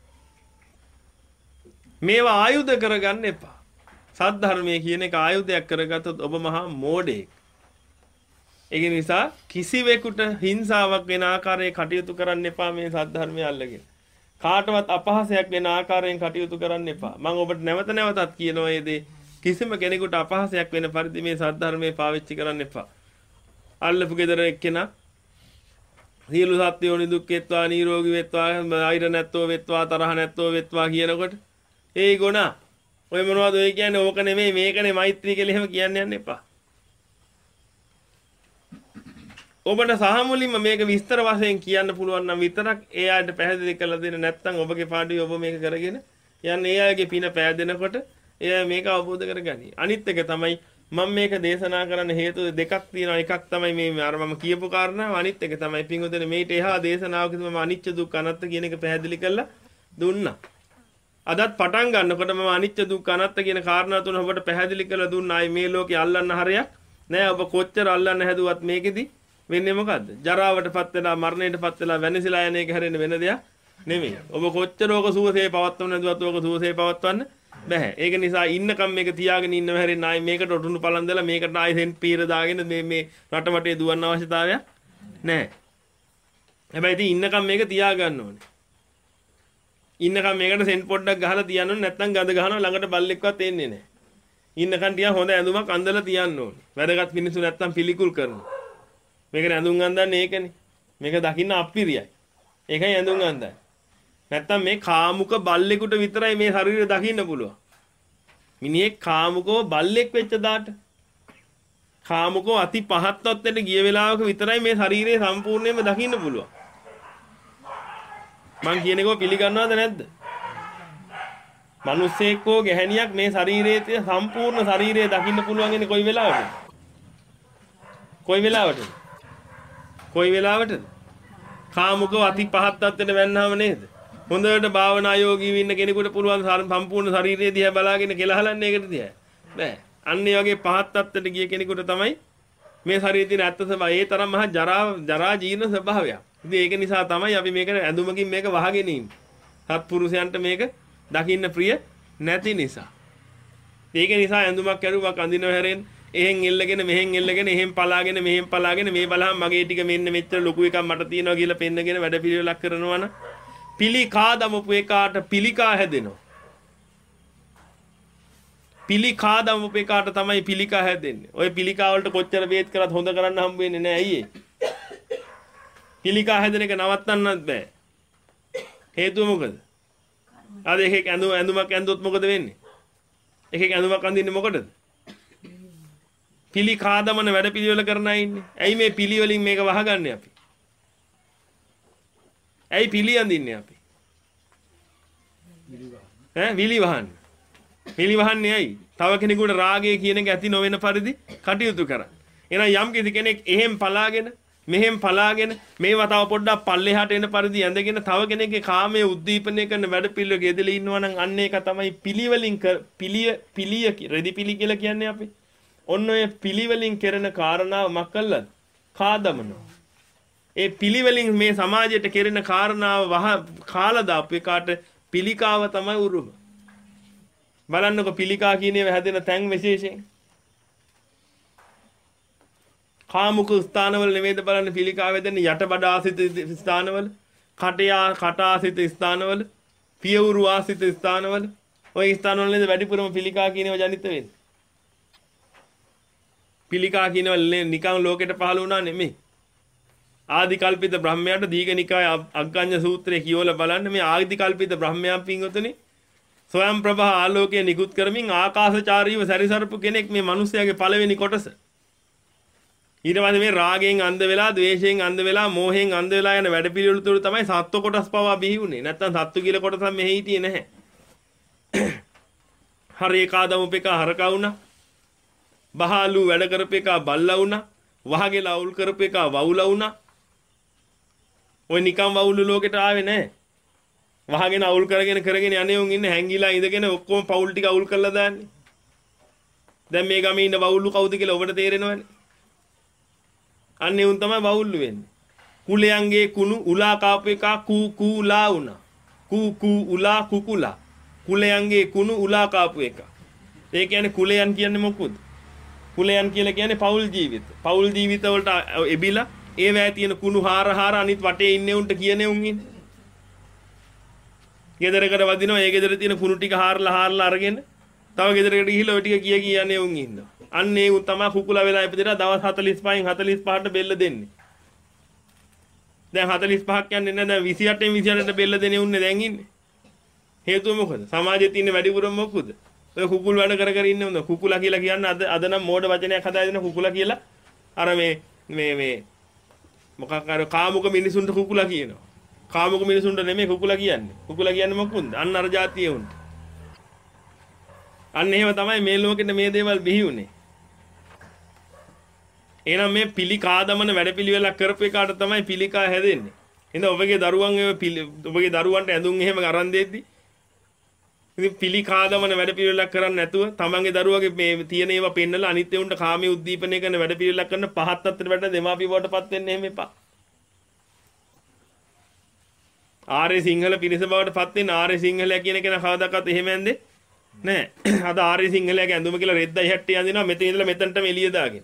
S1: මේවා ආයුධ කරගන්න එපා. සද්ධර්මයේ කියන එක ආයුධයක් කරගත්තොත් ඔබ මහා මෝඩයෙක්. ඒක නිසා කිසිවෙකුට හිංසාවක් වෙන ආකාරයේ කටයුතු කරන්න එපා මේ සද්ධර්මය අල්ලගෙන. කාටවත් අපහාසයක් වෙන ආකාරයෙන් කටයුතු කරන්න එපා. මම ඔබට නැවත නැවතත් කියනවා මේ දේ. කිසිම කෙනෙකුට අපහාසයක් වෙන පරිදි මේ සද්ධර්මයේ පාවිච්චි කරන්න එපා. අල්ලපු ගෙදර එක්කෙනා සියලු සත්ත්වයෝ නිදුක්කේත්වා නිරෝගී වෙත්වා අයිර නැත්තෝ වෙත්වා තරහ නැත්තෝ වෙත්වා කියනකොට ඒ ගුණා ඔය මොනවද ඔය කියන්නේ ඕක නෙමෙයි මේකනේ මෛත්‍රී කියලා එහෙම කියන්න යන්න එපා. ඔබට සහ මුලින්ම මේක විස්තර වශයෙන් කියන්න පුළුවන් නම් විතරක් ඒ අයට පැහැදිලි කරලා දෙන්න. නැත්නම් ඔබගේ පාඩුවේ ඔබ මේක කරගෙන යන්නේ ඒ අයගේ පින පෑදෙනකොට එයා මේක අවබෝධ කරගනි. අනිත් එක තමයි මම මේක දේශනා කරන්න හේතු දෙකක් තියෙනවා. එකක් තමයි මේ අර මම කියපු කාරණාව. අනිත් එක තමයි පින්වතුනි මේට එහා දේශනාවකදී මම අනිච්ච දුක්ඛ අනාත්ත කියන එක පැහැදිලි කරලා දුන්නා. අදත් පටන් ගන්නකොට මම අනිච්ච දුක්ඛ අනාත්ත කියන කාරණා තුන ඔබට පැහැදිලි කරලා දුන්නා. ආයි මේ ලෝකේ අල්ලන්න හරියක් නෑ. ඔබ කොච්චර අල්ලන්න හැදුවත් මේකෙදි වෙන්නේ මොකද්ද? ජරාවටපත් වෙලා මරණයටපත් වෙලා වෙනසිලා යන එක හැරෙන්න වෙන දෙයක් නෙමෙයි. ඔබ කොච්චර ඕක සුවසේ පවත්වන්න නැදුවත් ඕක සුවසේ පවත්වන්න බෑ. ඒක නිසා ඉන්නකම් මේක තියාගෙන ඉන්නව හැරෙන්න ආයි මේකට ඔටුනු පලන් දාලා මේකට ආයි සෙන් පීර දාගෙන මේ මේ රට වටේ දුවන්න අවශ්‍යතාවයක් නැහැ. හැබැයි ඉතින් ඉන්නකම් මේක තියාගන්න ඕනේ. ඉන්නකම් මේකට සෙන් පොඩ්ඩක් ගහලා තියන්න ඕනේ නැත්නම් ගඳ ගහනවා ළඟට බල්ලෙක්වත් එන්නේ නැහැ. ඉන්නකන් ටික හොඳ ඇඳුමක් අඳලා තියන්න ඕනේ. වැදගත් මිනිස්සු නැත්තම් පිළිකුල් කරනවා. මේකට ඇඳුම් අඳන්නේ ඒකනේ. මේක දකින්න අප්පිරියයි. ඒකයි ඇඳුම් අඳන්නේ. නැත්තම් මේ කාමුක බල්ලෙකුට විතරයි මේ ශරීරය දකින්න පුළුවන්. මිනිහෙක් කාමුකව බල්ලෙක් වෙච්ච දාට කාමුකව අති පහත් තත්ත්වයට ගිය වෙලාවක විතරයි මේ ශරීරය සම්පූර්ණයෙන්ම දකින්න පුළුවන්. මං කියන එක පිළිගන්නවද නැද්ද? මිනිස්සෙක් හෝ ගැහණියක් මේ ශරීරයේ තියෙන සම්පූර්ණ ශරීරය දකින්න පුළුවන් ඉන්නේ කොයි වෙලාවටද? කොයි වෙලාවටද? කොයි වෙලාවටද? කාමුකව අති පහත් තත්ත්වයට වැන්නාම නේද? හොඳට භාවනා යෝගීව ඉන්න කෙනෙකුට පුළුවන් සම්පූර්ණ ශරීරය දිහා බලාගෙන කෙලහලන්නේ ඒකට දිහා. බෑ. අන්න ඒ වගේ පහත් තත්ත්වයට ගිය කෙනෙකුට තමයි මේ ශරීරයේ තියෙන ඇත්ත ස්වභාවය. ඒ තරම් මහා ජරා ජරා ජීර්ණ ස්වභාවයක්. ඉතින් ඒක නිසා තමයි අපි මේක ඇඳුමකින් මේක වහගෙන ඉන්නේ. සත්පුරුෂයන්ට මේක දකින්න ප්‍රිය නැති නිසා. ඒක නිසා ඇඳුමක් ඇරුවක් අඳිනව හැරෙන් එහෙන් එල්ලගෙන මෙහෙන් එල්ලගෙන එහෙන් පලාගෙන මෙහෙන් පලාගෙන මේ බලහන් මගේ ටික මෙන්න මෙච්චර ලොකු එකක් මට තියෙනවා කියලා පෙන්නගෙන වැඩ පිළිවෙලක් කරනවා නම් පිළිකා දමපු එකාට පිළිකා හැදෙනවා. පිළිකා දමපු එකාට තමයි පිළිකා හැදෙන්නේ. ඔය පිළිකා වලට කොච්චර බේත් කරත් හොඳ කරන්න හම්බ වෙන්නේ නැහැ අයියේ. පිළිකා හැදෙන එක නවත්තන්නත් බෑ. හේතුව මොකද? අද එකෙක් ඇඳුම ඇඳුමක් ඇඳුවොත් මොකද වෙන්නේ? එකෙක් ඇඳුමක් අඳින්නේ මොකටද? පිළිකා දමන වැඩ පිළිවෙල කරන අය ඉන්නේ. ඇයි මේ පිළි වලින් මේක වහගන්නේ අපි? ඇයි පිළි අඳින්නේ අපි? ඈ විලි වහන්න. විලි වහන්නේ ඇයි? තව කෙනෙකුට රාගය කියන එක ඇති නොවන පරිදි කටයුතු කරන්න. එහෙනම් යම් කිසි කෙනෙක් එහෙම් පලාගෙන මෙහෙම් පලාගෙන මේවා තව පොඩ්ඩක් පල්ලෙහාට එන පරිදි ඇඳගෙන තව කෙනෙක්ගේ කාමයේ උද්දීපනය කරන වැඩ පිළිවෙලක යෙදලා ඉන්නවා නම් අන්න ඒක තමයි පිළිවලින් පිළිය පිළිය රෙදි පිළි කියලා කියන්නේ අපි. ඔන්න ඔය පිළිවලින් කරන කාරණාව මක්කල්ලද? කාදමනවා. ඒ පිළිවෙලින් මේ සමාජයට කෙරෙන කාරණාව වහ කාලා දාපු එකාට පිළිකාව තමයි උරුම. බලන්නකො පිළිකා කියන ඒවා හැදෙන තැන් විශේෂයෙන්. කාමුක ස්ථානවල නෙමෙයිද බලන්න පිළිකා වෙදෙන්නේ යටබඩ ආසිත ස්ථානවල, කටයා කට ආසිත ස්ථානවල, පියවුරු ආසිත ස්ථානවල. ওই ස්ථානවල නේද වැඩිපුරම පිළිකා කියන ඒවා ජනිත වෙන්නේ. පිළිකා කියනවා නිකන් ලෝකෙට පහළ වුණා නෙමෙයි. ආදි කල්පිත බ්‍රහ්මයාට දීඝනිකාය අග්ගඤ්ඤ සූත්‍රයේ කියවලා බලන්න මේ ආදි කල්පිත බ්‍රහ්මයන් පින්වතුනි ස්වයං ප්‍රභා ආලෝකය නිකුත් කරමින් ආකාශචාරීව සැරිසරපු කෙනෙක් මේ මිනිස්යාගේ පළවෙනි කොටස. ඊට පස්සේ මේ රාගයෙන් අන්ධ වෙලා, ද්වේෂයෙන් අන්ධ වෙලා, මෝහයෙන් අන්ධ වෙලා යන වැඩ පිළිවෙල තුළ තමයි සත්ව කොටස් පවා බිහි වුනේ. නැත්තම් සත්තු කියලා කොටසක් මෙහි හිටියේ නැහැ. හරේ කාදම උපේකා හරකා වුණා. බහාලු වැඩ කරපේකා බල්ලා වුණා. වහගෙල අවුල් කරපේකා වවුලා වුණා. ඔය නිකම් වවුලු ලෝකෙට ආවේ නැහැ. වහගෙන අවුල් කරගෙන කරගෙන යන්නේ උන් ඉන්නේ හැංගිලා ඉඳගෙන ඔක්කොම පවුල් ටික අවුල් කරලා දාන්නේ. දැන් මේ ගමේ ඉන්න වවුලු කවුද කියලා ඔබට තේරෙනවනේ. අන්නේ උන් තමයි වවුල්ලු වෙන්නේ. කුලයන්ගේ කුණු උලා කාපු එක කූ කූලා වුණා. කූ කූ උලා කුකුලා. කුලයන්ගේ කුණු උලා කාපු එක. ඒ කියන්නේ කුලයන් කියන්නේ මොකද? කුලයන් කියලා කියන්නේ පෞල් ජීවිත. පෞල් ජීවිත වලට එබිලා ඒවැය තියෙන කුණු හාර හාර අනිත් වටේ ඉන්නේ උන්ට කියන්නේ උන් ඉන්නේ. ගෙදරකට වදිනවා ඒ ගෙදර තියෙන කුණු ටික හාරලා හාරලා අරගෙන තව ගෙදරකට ගිහිල්ලා ඔය ටික කිය කියන්නේ උන් ඉන්නවා. අන්න ඒ උන් තමයි කුකුලා වෙලා ඉපදෙලා දවස් හතළිස් පහෙන් හතළිස් පහට බෙල්ල දෙන්නේ. දැන් හතළිස් පහක් යන්නේ නැහැ දැන් විසි අටෙන් විසි අටට බෙල්ල දෙන්නේ උන්නේ දැන් ඉන්නේ. හේතුව මොකද? සමාජයේ තියෙන වැඩිපුරම මොකද? ඔය කුකුල් වැඩ කර කර ඉන්නේ උන කුකුලා කියලා කියන්නේ අද අද නම් මෝඩ වචනයක් හදාගෙන දෙන කුකුලා කියලා අර මේ මේ මේ මොකක් අර කාමුක මිනිසුන්ට කුකුලා කියනවා. කාමුක මිනිසුන්ට නෙමෙයි කුකුලා කියන්නේ. කුකුලා කියන්නේ මොකුන්ද? අන්න අර જાතිය උන්ට. අන්න එහෙම තමයි මේ ලෝකෙට මේ දේවල් බිහි වුනේ. එහෙනම් මේ පිළිකා දමන වැඩපිළිවෙලක් කරපු එකාට තමයි පිළිකා හැදෙන්නේ. එහෙනම් ඔබගේ දරුවන් ඔබගේ දරුවන්ට ඇඳුම් එහෙම අරන් දෙද්දි ඉතින් පිළිකා දමන වැඩපිළිවෙලක් කරන්නේ නැතුව තමන්ගේ දරුවගේ මේ තියෙන ඒවා පෙන්නලා අනිත් ඒවුන්ට කාමයේ උද්දීපනය කරන වැඩපිළිවෙලක් කරන පහත් අත්තර වැඩ දෙමාපිය බවටපත් වෙන්න එහෙම එපා. ආර්ය සිංහල පිරිස බවටපත් වෙන්න ආර්ය සිංහලයා කියන කෙනා කවදාකවත් එහෙම ඇඳේ නෑ. අද ආර්ය සිංහලයාගේ ඇඳුම කියලා රෙද්දයි හැට්ටි අඳිනවා මෙතන ඉඳලා මෙතනටම එළිය දාගෙන.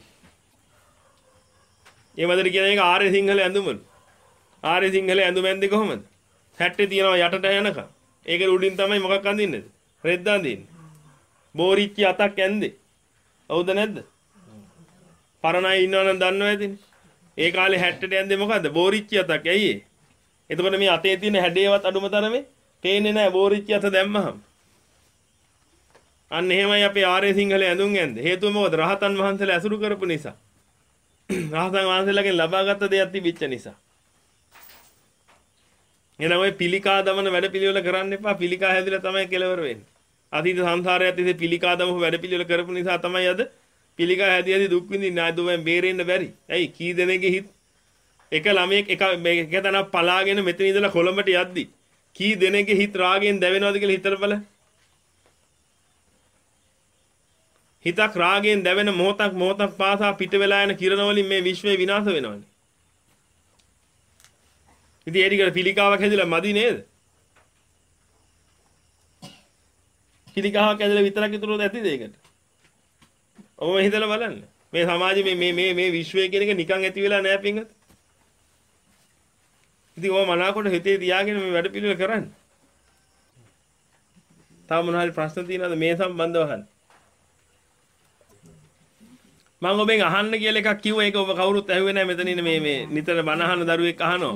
S1: ඒ වදට කියන එක ආර්ය සිංහල ඇඳුමලු. ආර්ය සිංහල ඇඳුම ඇඳේ කොහමද? හැට්ටි තියනවා යටට යනකම්. ඒක උඩින් තමයි මොකක් අඳින්නේද? රෙද්ද අඳින්නේ. බෝරිච්චි අතක් ඇන්දේ. හවුද නැද්ද? පරණ අය ඉන්නවනම් දන්නව ඇතිනේ. ඒ කාලේ හැට්ටට ඇන්දේ මොකද්ද? බෝරිච්චි අතක්. ඇයි ඒ? එතකොට මේ අතේ තියෙන හැඩේවත් අඩුම තරමේ පේන්නේ නැහැ බෝරිච්චි අත දැම්මහම. අන්න එහෙමයි අපේ ආර්ය සිංහලයේ ඇඳුම් ඇන්දේ. හේතුව මොකද? රහතන් වහන්සේලා ඇසුරු කරපු නිසා. රහතන් වහන්සේලාගෙන් ලබාගත් දෙයක් තිබිච්ච නිසා. එහෙනම් ඔය පිළිකා දමන වැඩ පිළිවෙල කරන්න එපා. පිළිකා හැදිලා තමයි කෙලවර වෙන්නේ. අතීත සංසාරයත් ඉතින් පිළිකා දමපු වැඩ පිළිවෙල කරපු නිසා තමයි අද පිළිකා හැදී හැදී දුක් විඳින්නේ. ආ දුවෙන් බේරෙන්න බැරි. ඇයි? කී දෙනෙක්ගේ හිත එක ළමයෙක් එක එක තැනක් පලාගෙන මෙතන ඉඳලා කොළඹට යද්දි කී දෙනෙක්ගේ හිත රාගයෙන් දැවෙනවද කියලා හිතලා බලන්න. හිතක් රාගයෙන් දැවෙන මොහොතක් මොහොතක් පාසා පිට වෙලා යන කිරණ වලින් මේ විශ්වය විනාශ වෙනවනේ. ඉතින් ඒ ටිකට පිළිකාවක් හැදිලා මදි නේද? පිළිකාවක් හැදිලා විතරක් ඉතුරුද ඇතිද ඒකට? ඔබම හිතලා බලන්න. මේ සමාජයේ මේ මේ මේ මේ විශ්වය කියන එක නිකන් ඇති වෙලා නෑ පින්වත්. ඉතින් ඔය මනාකොට හිතේ තියාගෙන මේ වැඩ පිළිවෙල කරන්න. තව මොන හරි ප්‍රශ්න තියෙනවද මේ සම්බන්ධව අහන්න? මම ඔබෙන් අහන්න කියලා එකක් කිව්වා ඒක ඔබ කවුරුත් ඇහුවේ නැහැ මෙතන ඉන්න මේ මේ නිතර බණ අහන දරුවෙක් අහනවා.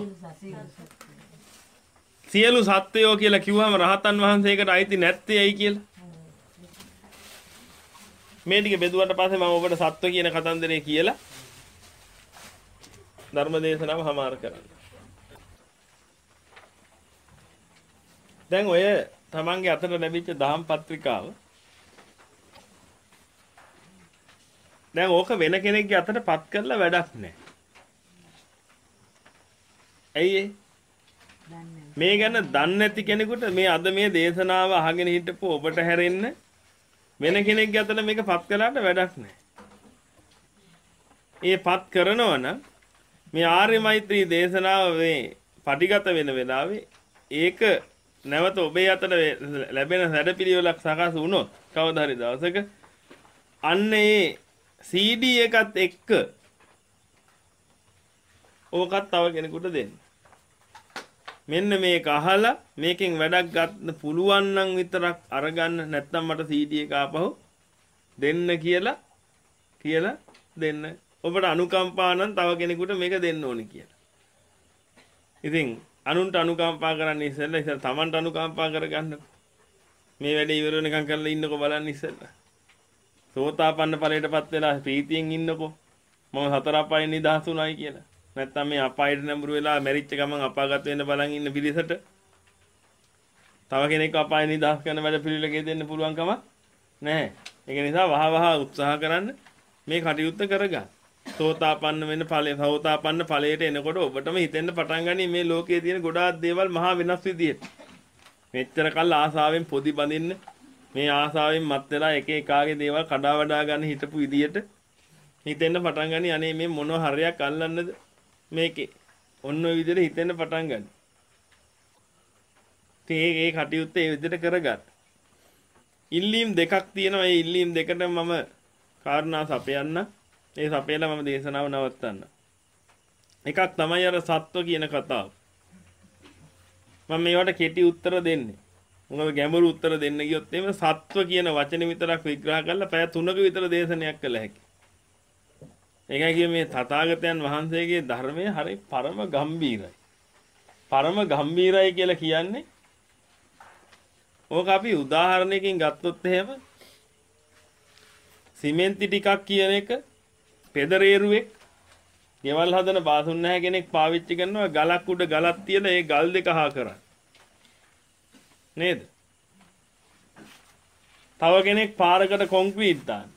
S1: සියලු සත්වයෝ කියලා කිව්වම රහතන් වහන්සේකට අයිති නැත්තේ ඇයි කියලා. මේ ටික බෙදුවට පස්සේ මම ඔබට සත්ව කියන කතන්දරේ කියලා ධර්ම දේශනාව හමාර කරන්න. දැන් ඔය තමන්ගේ අතට ලැබිච්ච දහම් පත්‍රිකාව දැන් ඕක වෙන කෙනෙක්ගේ අතට පත් කරලා වැඩක් නැහැ. ඇයි මේ ගැන දන්නේ නැති කෙනෙකුට මේ අද මේ දේශනාව අහගෙන හිටපු ඔබට හැරෙන්න වෙන කෙනෙක්ගේ අතට මේක පත් කළාට වැඩක් නැහැ. ඒ පත් කරනවා නම් මේ ආර්ය මෛත්‍රී දේශනාව මේ පටිගත වෙන වෙලාවේ ඒක නැවත ඔබේ අතට ලැබෙන වැඩපිළිවෙලක් සකස් වුණොත් කවදා හරි දවසක අන්න ඒ සී ඩී එකත් එක්ක ඕකත් තව කෙනෙකුට දෙන්න. මෙන්න මේක අහලා මේකෙන් වැඩක් ගන්න පුළුවන් නම් විතරක් අරගන්න නැත්නම් මට සී ඩී එක ආපහු දෙන්න කියලා කියලා දෙන්න. ඔබට අනුකම්පා නම් තව කෙනෙකුට මේක දෙන්න ඕනි කියලා. ඉතින් අනුන්ට අනුකම්පා කරන්න ඉස්සෙල්ලා ඉතින් තමන්ට අනුකම්පා කරගන්නකො. මේ වැඩේ ඉවර වෙනකන් කරලා ඉන්නකො බලන්න ඉස්සෙල්ලා. සෝතාපන්න ඵලයටපත් වෙලා ප්‍රීතියෙන් ඉන්නකො. මම හතර අපායෙන් නිදහස් වුණායි කියලා. නැත්තම් මේ අපායට නැඹුරු වෙලා මැරිච්ච ගමන් අපාගත වෙන්න බලන් ඉන්න පිරිසට තව කෙනෙක් අපායෙන් නිදහස් කරන වැඩ පිළිවෙලක දෙන්න පුළුවන් කමක් නැහැ. ඒක නිසා වහ වහ උත්සාහ කරන්න මේ කටයුත්ත කරගන්න. සෝතාපන්න වෙන්න ඵලය සෝතාපන්න ඵලයට එනකොට ඔබටම හිතෙන්න පටන් ගනි මේ ලෝකයේ තියෙන ගොඩාක් දේවල් මහා වෙනස් විදියට. මෙච්චර කල් ආසාවෙන් පොදි බඳින්න මේ ආසාවෙන් මත් වෙලා එක එකාගේ දේවල් කඩා වඩා ගන්න හිටපු විදියට හිතෙන්න පටන් ගනි අනේ මේ මොන හරයක් අල්ලන්නද මේකේ. ඔන්න ඔය විදිහට හිතෙන්න පටන් ගන්න. ඉතින් ඒ ඒ කටයුත්ත ඒ විදිහට කරගන්න. ඉල්ලීම් දෙකක් තියෙනවා. ඒ ඉල්ලීම් දෙකට මම කාරණා සපයන්න. ඒ සපයලා මම දේශනාව නවත්තන්න. එකක් තමයි අර සත්ව කියන කතාව. මම මේවට කෙටි උත්තර දෙන්නේ. මොකද ගැඹුරු උත්තර දෙන්න ගියොත් එimhe සත්ව කියන වචනේ විතරක් විග්‍රහ කරලා පැය තුනක විතර දේශනයක් කළ හැකියි. ඒකයි කියේ මේ තථාගතයන් වහන්සේගේ ධර්මයේ හරි පරම ගම්බීරයි. පරම ගම්බීරයි කියලා කියන්නේ ඕක අපි උදාහරණයකින් ගත්තොත් එහෙම සිමෙන්ති ටිකක් කියන එක පෙදරේරුවෙක් ගෙවල් හදන බාසුන් නැහැ කෙනෙක් පාවිච්චි කරනවා ගලක් උඩ ගලක් තියලා ඒ ගල් දෙක හා කරන්නේ. නේද? තව කෙනෙක් පාරකට කොන්ක්‍රීට් දාන.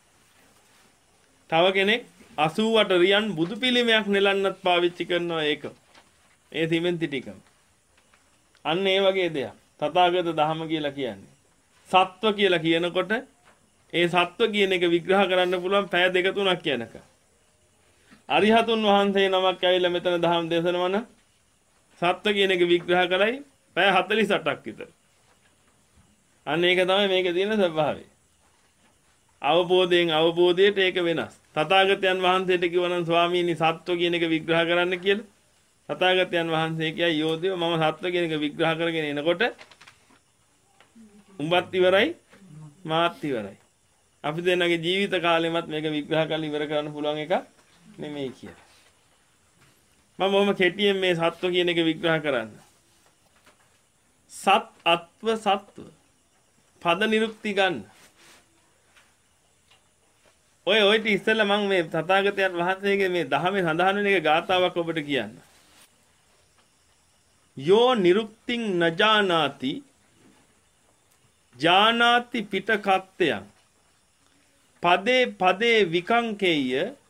S1: තව කෙනෙක් අසූ අට රියන් බුදු පිළිමයක් නෙලන්නත් පාවිච්චි කරනවා ඒක. ඒ සිමෙන්ති ටිකම. අන්න ඒ වගේ දෙයක්. තථාගත ධහම කියලා කියන්නේ. සත්ව කියලා කියනකොට ඒ සත්ව කියන එක විග්‍රහ කරන්න පුළුවන් පැය දෙක තුනක් යනක. අරිහතුන් වහන්සේ නමක් ඇවිල්ලා මෙතන ධහම් දේශනවා නම් සත්ව කියන එක විග්‍රහ කරයි පැය හතළිස් අටක් විතර. අන්න ඒක තමයි මේකේ තියෙන ස්වභාවය. අවබෝධයෙන් අවබෝධයට ඒක වෙනස්. තථාගතයන් වහන්සේට කිව්වනම් ස්වාමීනි සත්ව කියන එක විග්‍රහ කරන්න කියලා. තථාගතයන් වහන්සේ කියයි යෝධයෝ මම සත්ව කියන එක විග්‍රහ කරගෙන එනකොට උඹත් ඉවරයි මාත් ඉවරයි. අපි දෙන්නගේ ජීවිත කාලෙමත් මේක විග්‍රහ කරලා ඉවර කරන්න පුළුවන් එක නෙමෙයි කියලා. මම මොහොම කෙටියෙන් මේ සත්ව කියන එක විග්‍රහ කරන්න. සත් අත්ව සත්ව පද නිරුක්ති ගන්න. ඔය ඔය ටි ඉස්සෙල්ලා මම මේ තථාගතයන් වහන්සේගේ මේ දහමේ සඳහන් වෙන එක ගාථාවක් ඔබට කියන්න. යෝ නිරුක්තිං නජානාති ජානාති පිටකත්තයන් පදේ පදේ විකංකේය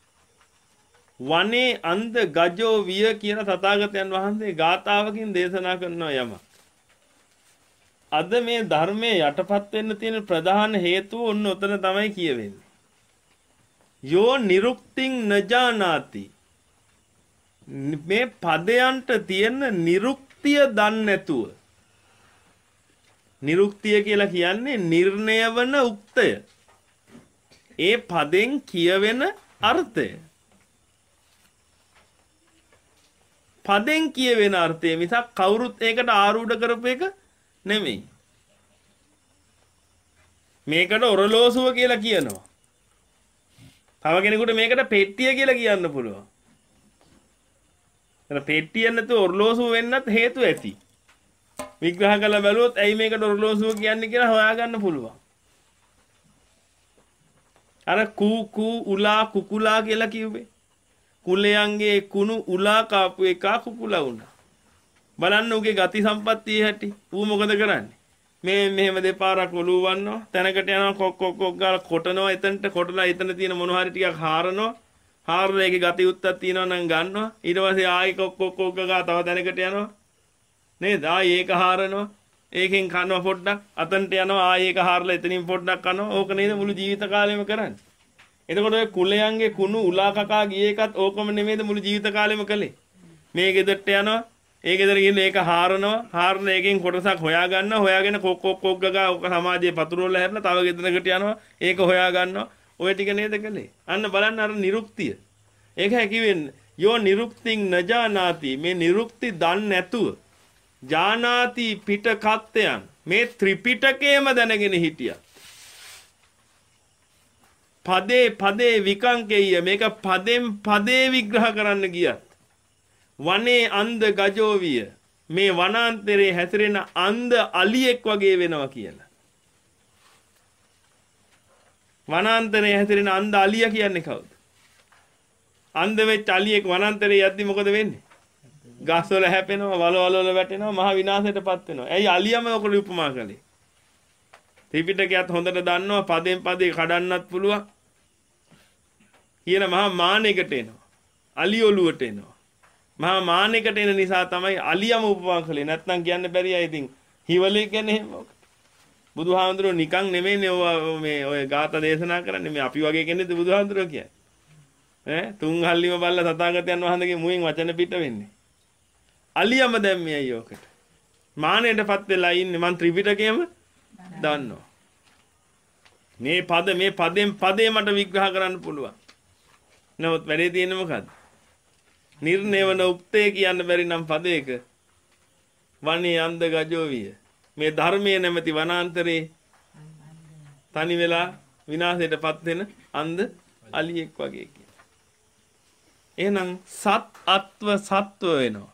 S1: වනේ අන්ධ ගජෝ විය කියන තථාගතයන් වහන්සේ ගාථාවකින් දේශනා කරනවා යමක්. අද මේ ධර්මයේ යටපත් වෙන්න තියෙන ප්‍රධාන හේතුව ඔන්න උතන තමයි කියවෙන්නේ. යෝ නිරුක්තිං නජානාති මේ පදයන්ට තියෙන නිරුක්තිය දන්නේ නැතුව නිරුක්තිය කියලා කියන්නේ නිර්ණය වන උක්තය. ඒ පදෙන් කියවෙන අර්ථය. පදෙන් කියවෙන අර්ථය මිසක් කවුරුත් ඒකට ආරූඪ කරපු එක නෙමෙයි. මේකට ඔරලෝසුව කියලා කියනවා. තව කෙනෙකුට මේකට පෙට්ටිය කියලා කියන්න පුළුවන්. එතන පෙට්ටිය නැතුව ඔරලෝසුව වෙන්නත් හේතු ඇති. විග්‍රහ කරලා බැලුවොත් ඇයි මේකට ඔරලෝසුව කියන්නේ කියලා හොයාගන්න පුළුවන්. අර කූ කූ උලා කුකුලා කියලා කිව්වේ. කුලයන්ගේ කුණු උලා කාපු එක කුකුලා වුණා. බලන්න උගේ ගති සම්පත්තිය හැටි. ඌ මොකද කරන්නේ? මේ මෙහෙම දෙපාරක් ඔලුව වන්නෝ තැනකට යනවා කොක් කොක් කොක් ගාලා කොටනවා එතනට කොටලා එතන තියෙන මොන හරි ටිකක් හාරනවා. හාරලා ඒකේ ගති උත්තක් තියෙනවා නම් ගන්නවා. ඊට පස්සේ ආයි කොක් කොක් කොක් ගා තව තැනකට යනවා. නේද? ආයි ඒක හාරනවා. ඒකෙන් කනවා පොඩ්ඩක්. අතනට යනවා ආයි ඒක හාරලා එතනින් පොඩ්ඩක් කනවා. ඕක නේද මුළු ජීවිත කාලෙම කරන්නේ. එතකොට ඔය කුලයන්ගේ කුණු උලා කකා ගිය එකත් ඕකම නෙමෙයිද මුළු ජීවිත කාලෙම කළේ. මේ ගෙදරට යනවා. ඒ ගෙදර ගිහින් ඒක හාරනවා. හාරන එකෙන් කොටසක් හොයා ගන්නවා. හොයාගෙන කොක් කොක් කොක් ගා ඕක සමාජයේ පතුරවල හැරලා තව ගෙදරකට යනවා. ඒක හොයා ගන්නවා. ඔය ටික නේද කළේ. අන්න බලන්න අර නිරුක්තිය. ඒක හැකි වෙන්නේ යෝ නිරුක්තිං නජානාති මේ නිරුක්ති දන්නේ නැතුව ජානාති පිටකත්තයන් මේ ත්‍රිපිටකයේම දැනගෙන හිටියා. පදේ පදේ විකංකේය මේක පදෙන් පදේ විග්‍රහ කරන්න ගියත් වනේ අන්ධ ගජෝවිය මේ වනාන්තරයේ හැසිරෙන අන්ධ අලියෙක් වගේ වෙනවා කියලා. වනාන්තරයේ හැසිරෙන අන්ධ අලියා කියන්නේ කවුද? අන්ධ වෙච්ච අලියෙක් වනාන්තරයේ යද්දි මොකද වෙන්නේ? ගස්වල හැපෙනවා, වලවල වල වැටෙනවා, මහ විනාශයටපත් වෙනවා. ඇයි අලියම ඔකට උපමා කළේ? ත්‍රිපිටකයත් හොඳට දන්නවා පදෙන් පදේ කඩන්නත් පුළුවන්. කියන මහා මානෙකට එනවා. අලි ඔලුවට එනවා. මහා මානෙකට එන නිසා තමයි අලියම උපමා කළේ. නැත්නම් කියන්න බැරි අය ඉතින් හිවලේ කියන්නේ එහෙම. බුදුහාමුදුරුවෝ නිකන් නෙමෙයිනේ මේ ඔය ගාථා දේශනා කරන්නේ. මේ අපි වගේ කෙනෙක්ද බුදුහාමුදුරුවෝ කියන්නේ? ඈ තුන් හල්ලිම බල්ලා තථාගතයන් වහන්සේගේ මුවෙන් වචන පිට වෙන්නේ. අලියම දැම්මේ අයියෝ ඔකට. මානෙටපත් වෙලා ඉන්නේ මං ත්‍රිපිටකයම දන්නවා. මේ පද මේ පදෙන් පදේ මට විග්‍රහ කරන්න පුළුවන්. නමුත් වැඩේ තියෙන්නේ මොකද්ද? නිර්ණයවන උක්තේ කියන්න බැරි නම් පදයක වනේ අන්ධ ගජෝවිය. මේ ධර්මයේ නැමැති වනාන්තරේ තනි වෙලා විනාශයටපත් වෙන අන්ධ අලියෙක් වගේ කියන. එහෙනම් සත් අත්ව සත්ව වෙනවා.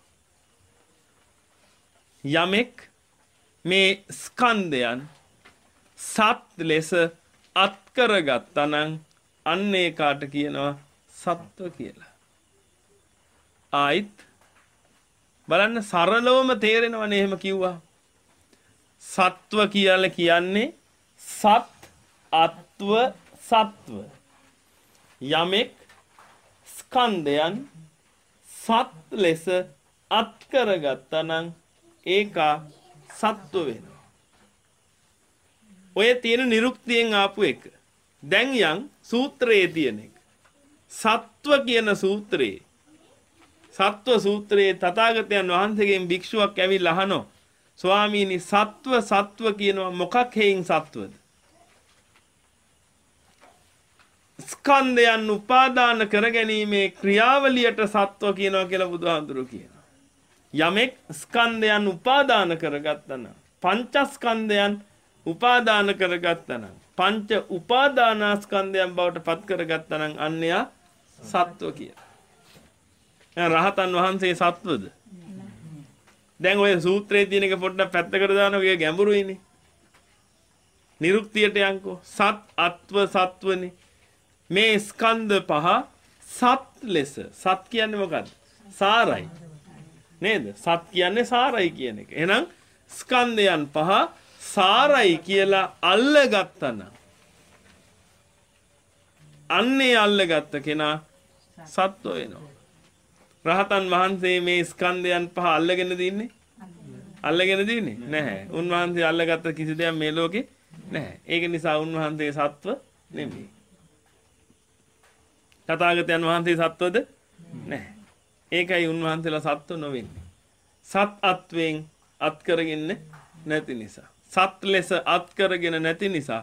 S1: යමෙක් මේ ස්කන්ධයන් සත් ලෙස අත් කරගත්තා නම් අන්න ඒකට කියනවා සත්ව කියලා. ආයිත් බලන්න සරලවම තේරෙනවනේ එහෙම කිව්වා. සත්ව කියලා කියන්නේ සත් අත්ව සත්ව. යමෙක් ස්කන්ධයන් සත් ලෙස අත් කරගත්තා නම් ඒක සත්ව වෙනවා. ඔය තියෙන නිරුක්තියෙන් ආපු එක. දැන් යන් සූත්‍රයේ තියෙන එක. සත්ව කියන සූත්‍රයේ සත්ව සූත්‍රයේ තථාගතයන් වහන්සේගෙන් භික්ෂුවක් ඇවිල්ලා අහනවා ස්වාමීනි සත්ව සත්ව කියනවා මොකක් හේයින් සත්වද? ස්කන්ධයන් උපාදාන කරගැනීමේ ක්‍රියාවලියට සත්ව කියනවා කියලා බුදුහාමුදුරුවෝ කියනවා. යමෙක් ස්කන්ධයන් උපාදාන කරගත්තා නම් පංචස්කන්ධයන් උපාදාන කරගත්තා නම් පංච උපාදානස්කන්ධයන් බවට පත් කරගත්තා නම් අන්‍යයා සත්ව කියලා. දැන් රහතන් වහන්සේ සත්වද? දැන් ඔය සූත්‍රයේ තියෙන එක පොඩ්ඩක් පැත්තකට දානවා. ඒක ගැඹුරුයිනේ. නිරුක්තියට යන්කෝ. සත් අත්ව සත්වනේ. මේ ස්කන්ධ පහ සත් ලෙස. සත් කියන්නේ මොකද්ද? සාරයි. නේද? සත් කියන්නේ සාරයි කියන එක. එහෙනම් ස්කන්ධයන් පහ සාරයි කියලා අල්ලගත්තා නම් අන්නේ අල්ලගත්ත කෙනා සත්ව වෙනවා. රහතන් වහන්සේ මේ ස්කන්ධයන් පහ අල්ලගෙන දින්නේ? අල්ලගෙන දින්නේ නැහැ. උන්වහන්සේ අල්ලගත්ත කිසි දෙයක් මේ ලෝකේ නැහැ. ඒක නිසා උන්වහන්සේ සත්ව නෙමෙයි. තථාගතයන් වහන්සේ සත්වද? නැහැ. ඒකයි උන්වහන්සේලා සත්ව නොවෙන්නේ. සත් අත්වෙන් අත් කරගෙන නැති නිසා. සත් ලෙස අත් කරගෙන නැති නිසා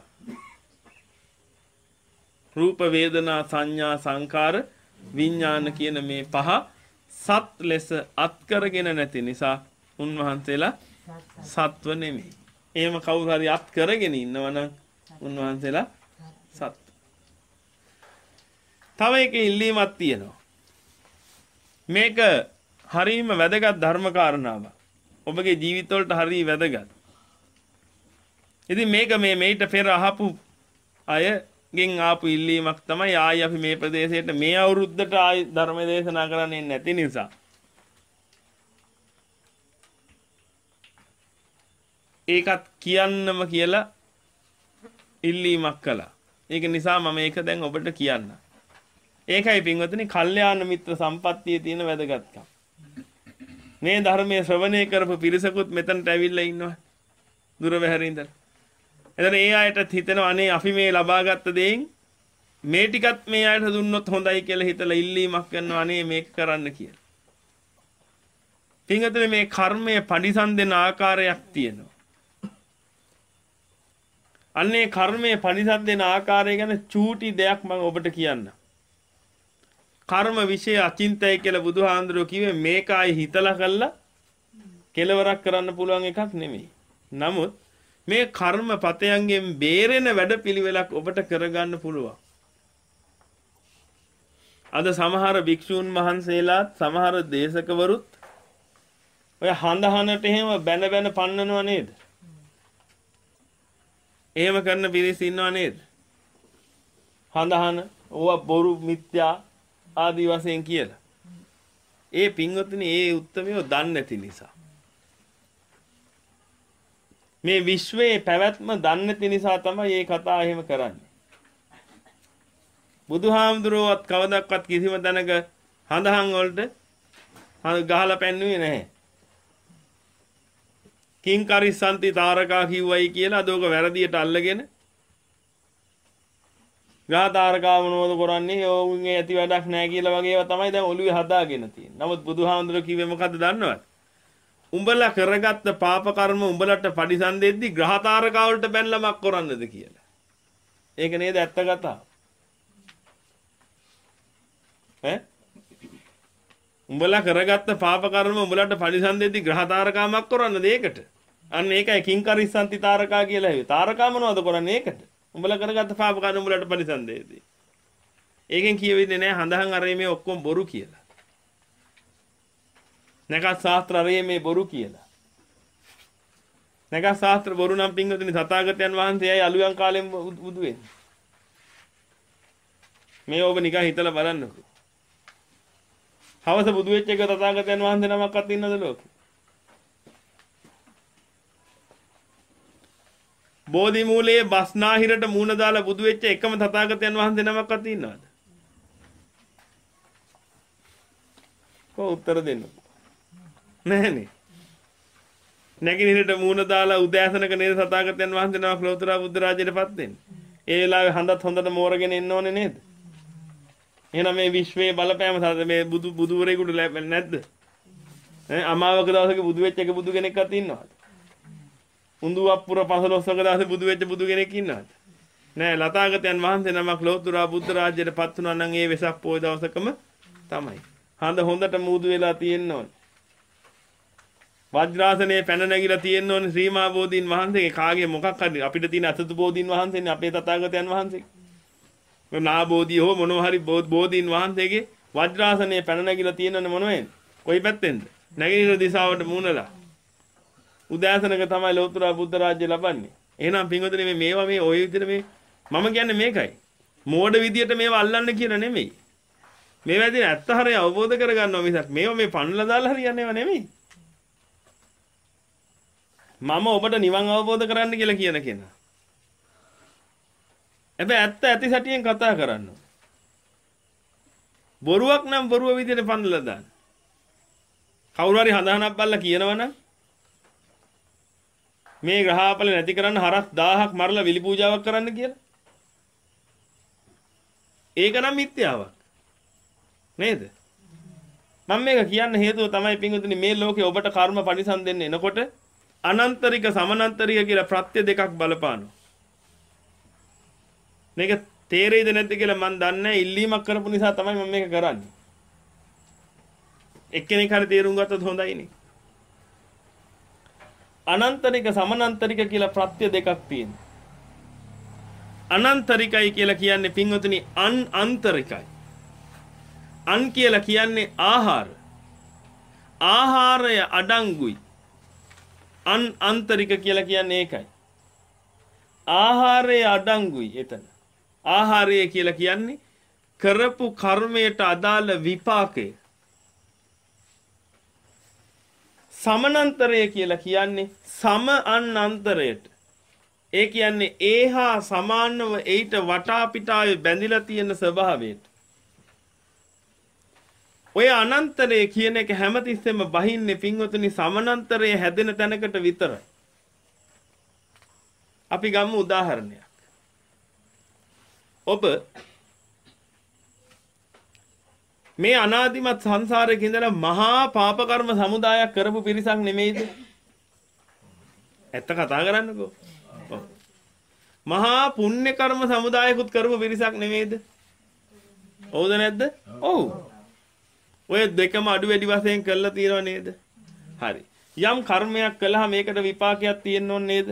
S1: රූප වේදනා සංඥා සංකාර විඥාන කියන මේ පහ සත් ලෙස අත් කරගෙන නැති නිසා උන්වහන්සේලා සත්ව නෙමෙයි. එහෙම කවුරු හරි අත් කරගෙන ඉන්නවනම් උන්වහන්සේලා සත්ව. තව එක ඉල්ලීමක් තියෙනවා. මේක හරීම වැදගත් ධර්ම කාරණාවක්. ඔබගේ ජීවිතවලට හරිය වැදගත්. ඉතින් මේක මේ මේිට පෙර අහපු අයගෙන් ආපු ඉල්ලීමක් තමයි ආයි අපි මේ ප්‍රදේශයට මේ අවුරුද්දට ආයි ධර්ම දේශනා කරන්නේ නැති නිසා. ඒකත් කියන්නම කියලා ඉල්ලීමක් කළා. ඒක නිසා මම ඒක දැන් ඔබට කියන්න. ඒකයි පින්වතුනි කල්යාණ මිත්‍ර සම්පත්තියේ තියෙන වැදගත්කම. මේ ධර්මයේ ශ්‍රවණය කරපු පිරිසකුත් මෙතනට ඇවිල්ලා ඉන්නවා. දුර බැහැරින් ඉඳලා. එතන ඒ අයටත් හිතෙනවා අනේ අපි මේ ලබාගත් දෙයින් මේ ටිකත් මේ අයට දුන්නොත් හොඳයි කියලා හිතලා ඉල්ලීමක් කරනවා අනේ මේක කරන්න කියලා. පින්වතුනි මේ කර්මය පරිසම් දෙන ආකාරයක් තියෙනවා. අන්නේ කර්මයේ පරිසම් දෙන ආකාරය ගැන චූටි දෙයක් මම ඔබට කියන්නම්. කර්ම વિશે අචින්තයි කියලා බුදුහාඳුරෝ කිව්වේ මේක ආයි හිතලා කළා කෙලවරක් කරන්න පුළුවන් එකක් නෙමෙයි. නමුත් මේ කර්ම පතයන්ගෙන් බේරෙන වැඩපිළිවෙලක් ඔබට කරගන්න පුළුවන්. අද සමහර භික්ෂූන් වහන්සේලාත් සමහර දේශකවරුත් ඔය හඳහනට එහෙම බැන බැන පන්නනව නේද? එහෙම කරන පිරිස ඉන්නව නේද? හඳහන ඕවා බොරු මිත්‍යා ආදී වශයෙන් කියලා. ඒ පින්වත්නි ඒ උත්තරමියෝ දන්නේ නැති නිසා. මේ විශ්වයේ පැවැත්ම දන්නේ නැති නිසා තමයි මේ කතාව එහෙම කරන්නේ. බුදුහාමුදුරුවෝත් කවදාවත් කිසිම තැනක හඳහන් වලට ගහලා පෙන්වුවේ නැහැ. කිං කරිස්සන්ති තාරකා කිව්වයි කියලා අදෝක වැරදියට අල්ලගෙන ගා තාරකා මොනවද කරන්නේ? ඕන්ගේ ඇති වැඩක් නැහැ කියලා වගේ ඒවා තමයි දැන් ඔළුවේ හදාගෙන තියෙන්නේ. නමුත් බුදුහාමුදුරුවෝ කිව්වේ මොකද්ද දන්නවද? උඹලා කරගත්ත පාප කර්ම උඹලට පරිසම් දෙද්දි ග්‍රහ තාරකා වලට බැනලමක් කරන්නද කියලා. ඒක නේද ඇත්ත කතාව? ඈ උඹලා කරගත්ත පාප කර්ම උඹලට පරිසම් දෙද්දි ග්‍රහ තාරකාමක් කරන්නද ඒකට? අන්න ඒකයි කිං කරිස්සන්ති තාරකා කියලා හිව්වේ. තාරකා මොනවද කරන්නේ ඒකට? උඹලා කරගත්ත පාප කර්ම උඹලට පරිසම් දෙද්දි. ඒකෙන් කියවෙන්නේ නැහැ හඳහන් අරේ මේ ඔක්කොම බොරු කියලා. නැගත් ශාස්ත්‍ර අරේ මේ බොරු කියලා. නැගත් ශාස්ත්‍ර බොරු නම් පින්වතුනි තථාගතයන් වහන්සේයි අලුයන් කාලෙම බුදු වෙන්නේ. මේ ඔබ නිකන් හිතලා බලන්නකෝ. හවස බුදු වෙච්ච එක තථාගතයන් වහන්සේ නමක්වත් ඉන්නද ලෝකේ? බෝධි මූලයේ බස්නාහිරට මූණ දාලා බුදු වෙච්ච එකම තථාගතයන් වහන්සේ නමක්වත් ඉන්නවද? කො උත්තර දෙන්න. නැහනේ. නැගිනිරට මූණ දාලා උදෑසනක නේද තථාගතයන් වහන්සේ නමක් ලෝතර බුද්ධ රාජ්‍යයටපත් වෙන්නේ. ඒ වෙලාවේ හඳත් හොඳට මෝරගෙන ඉන්න ඕනේ නේද? එහෙනම් මේ විශ්වයේ බලපෑම මේ බුදු බුදුවරයෙකුට ලැබෙන්නේ නැද්ද? ඈ අමාවක දවසක බුදු වෙච්ච එක බුදු කෙනෙක්වත් ඉන්නවද? උඳුවප්පුර පසළොස්වක දවසේ බුදු වෙච්ච බුදු කෙනෙක් ඉන්නවද? නෑ. ලතාගතයන් වහන්සේ නමක් ලෝතර බුද්ධ රාජ්‍යයටපත් වුණා නම් ඒ වෙසක් පොය දවසකම තමයි. හඳ හොඳට මූදු වෙලා තියෙන්න ඕනේ. වජ්‍රාසනයේ පැන නැගිලා තියෙන්න ඕනේ ශ්‍රීමා බෝධීන් වහන්සේගේ කාගේ මොකක් හරි අපිට තියෙන අසතු බෝධීන් වහන්සේනේ අපේ තථාගතයන් වහන්සේ. නා බෝධිය හෝ මොනවා හරි බෝධීන් වහන්සේගේ වජ්‍රාසනයේ පැන නැගිලා තියෙනනේ මොනවෙන්ද? කොයි පැත්තෙන්ද? නැගෙනහිර දිශාවට මූණලා. උදෑසනක තමයි ලෞතර බුද්ධ රාජ්‍ය ලබන්නේ. එහෙනම් පින්වතුනි මේ මේවා මේ ওই විදිහට මේ මම කියන්නේ මේකයි. මෝඩ විදියට මේවා අල්ලන්න කියලා නෙමෙයි. මේවා ඉතින් ඇත්ත හරිය අවබෝධ කරගන්නවා මිසක් මේවා මේ පන්නලා දාලා හරියන්නේව නෙමෙයි. මම ඔබට නිවන් අවබෝධ කරන්න කියලා කියන කෙනා. හැබැයි ඇත්ත ඇති සැටියෙන් කතා කරන්න. බොරුවක් නම් බොරුව විදියට පන්නලා දාන්න. කවුරු හරි හඳහනක් බල්ලා කියනවනම් මේ ග්‍රහාපල නැති කරන්න හරස් දහයක් මරලා විලි පූජාවක් කරන්න කියලා. ඒක නම් මිත්‍යාවක්. නේද? මම මේක කියන්න හේතුව තමයි පින්වතුනි මේ ලෝකේ ඔබට කර්ම පරිසම් දෙන්න එනකොට අනන්තරික සමානන්තරික කියලා ප්‍රත්‍ය දෙකක් බලපානවා. මේක තේරෙයිද නැද්ද කියලා මම දන්නේ නැහැ. ඉල්ලීමක් කරපු නිසා තමයි මම මේක කරන්නේ. එක්කෙනෙක් හරි තේරුම් ගත්තොත් හොඳයිනේ. අනන්තරික සමානන්තරික කියලා ප්‍රත්‍ය දෙකක් තියෙනවා. අනන්තරිකයි කියලා කියන්නේ පින්වතුනි අන් අන්තරිකයි. අන් කියලා කියන්නේ ආහාර. ආහාරය අඩංගුයි. අන් අන්තරික කියලා කියන්නේ ඒකයි. ආහාරය අඩංගුයි එතන. ආහාරය කියලා කියන්නේ කරපු කර්මයට අදාළ විපාකය. සමානන්තරය කියලා කියන්නේ සම අන් අන්තරයට. ඒ කියන්නේ ඒහා සමානව ඊට වටා පිටාවේ බැඳිලා තියෙන ස්වභාවයට. ඔය අනන්තරය කියන එක හැමතිස්සෙම බහින්නේ පින්වතුනි සමානන්තරය හැදෙන තැනකට විතරයි. අපි ගමු උදාහරණයක්. ඔබ මේ අනාදිමත් සංසාරයේ ඉඳලා මහා පාප කර්ම සමුදායක් කරපු පිරිසක් නෙමෙයිද? ඇත්ත කතා කරන්නකෝ. මහා පුණ්‍ය කර්ම සමුදායකුත් කරපු පිරිසක් නෙමෙයිද? ඔව්ද නැද්ද? ඔව්. ඔය දෙකම අඩු වැඩි වශයෙන් කරලා තියෙනව නේද? හරි. යම් කර්මයක් කළාම මේකට විපාකයක් තියෙන්න ඕනේ නේද?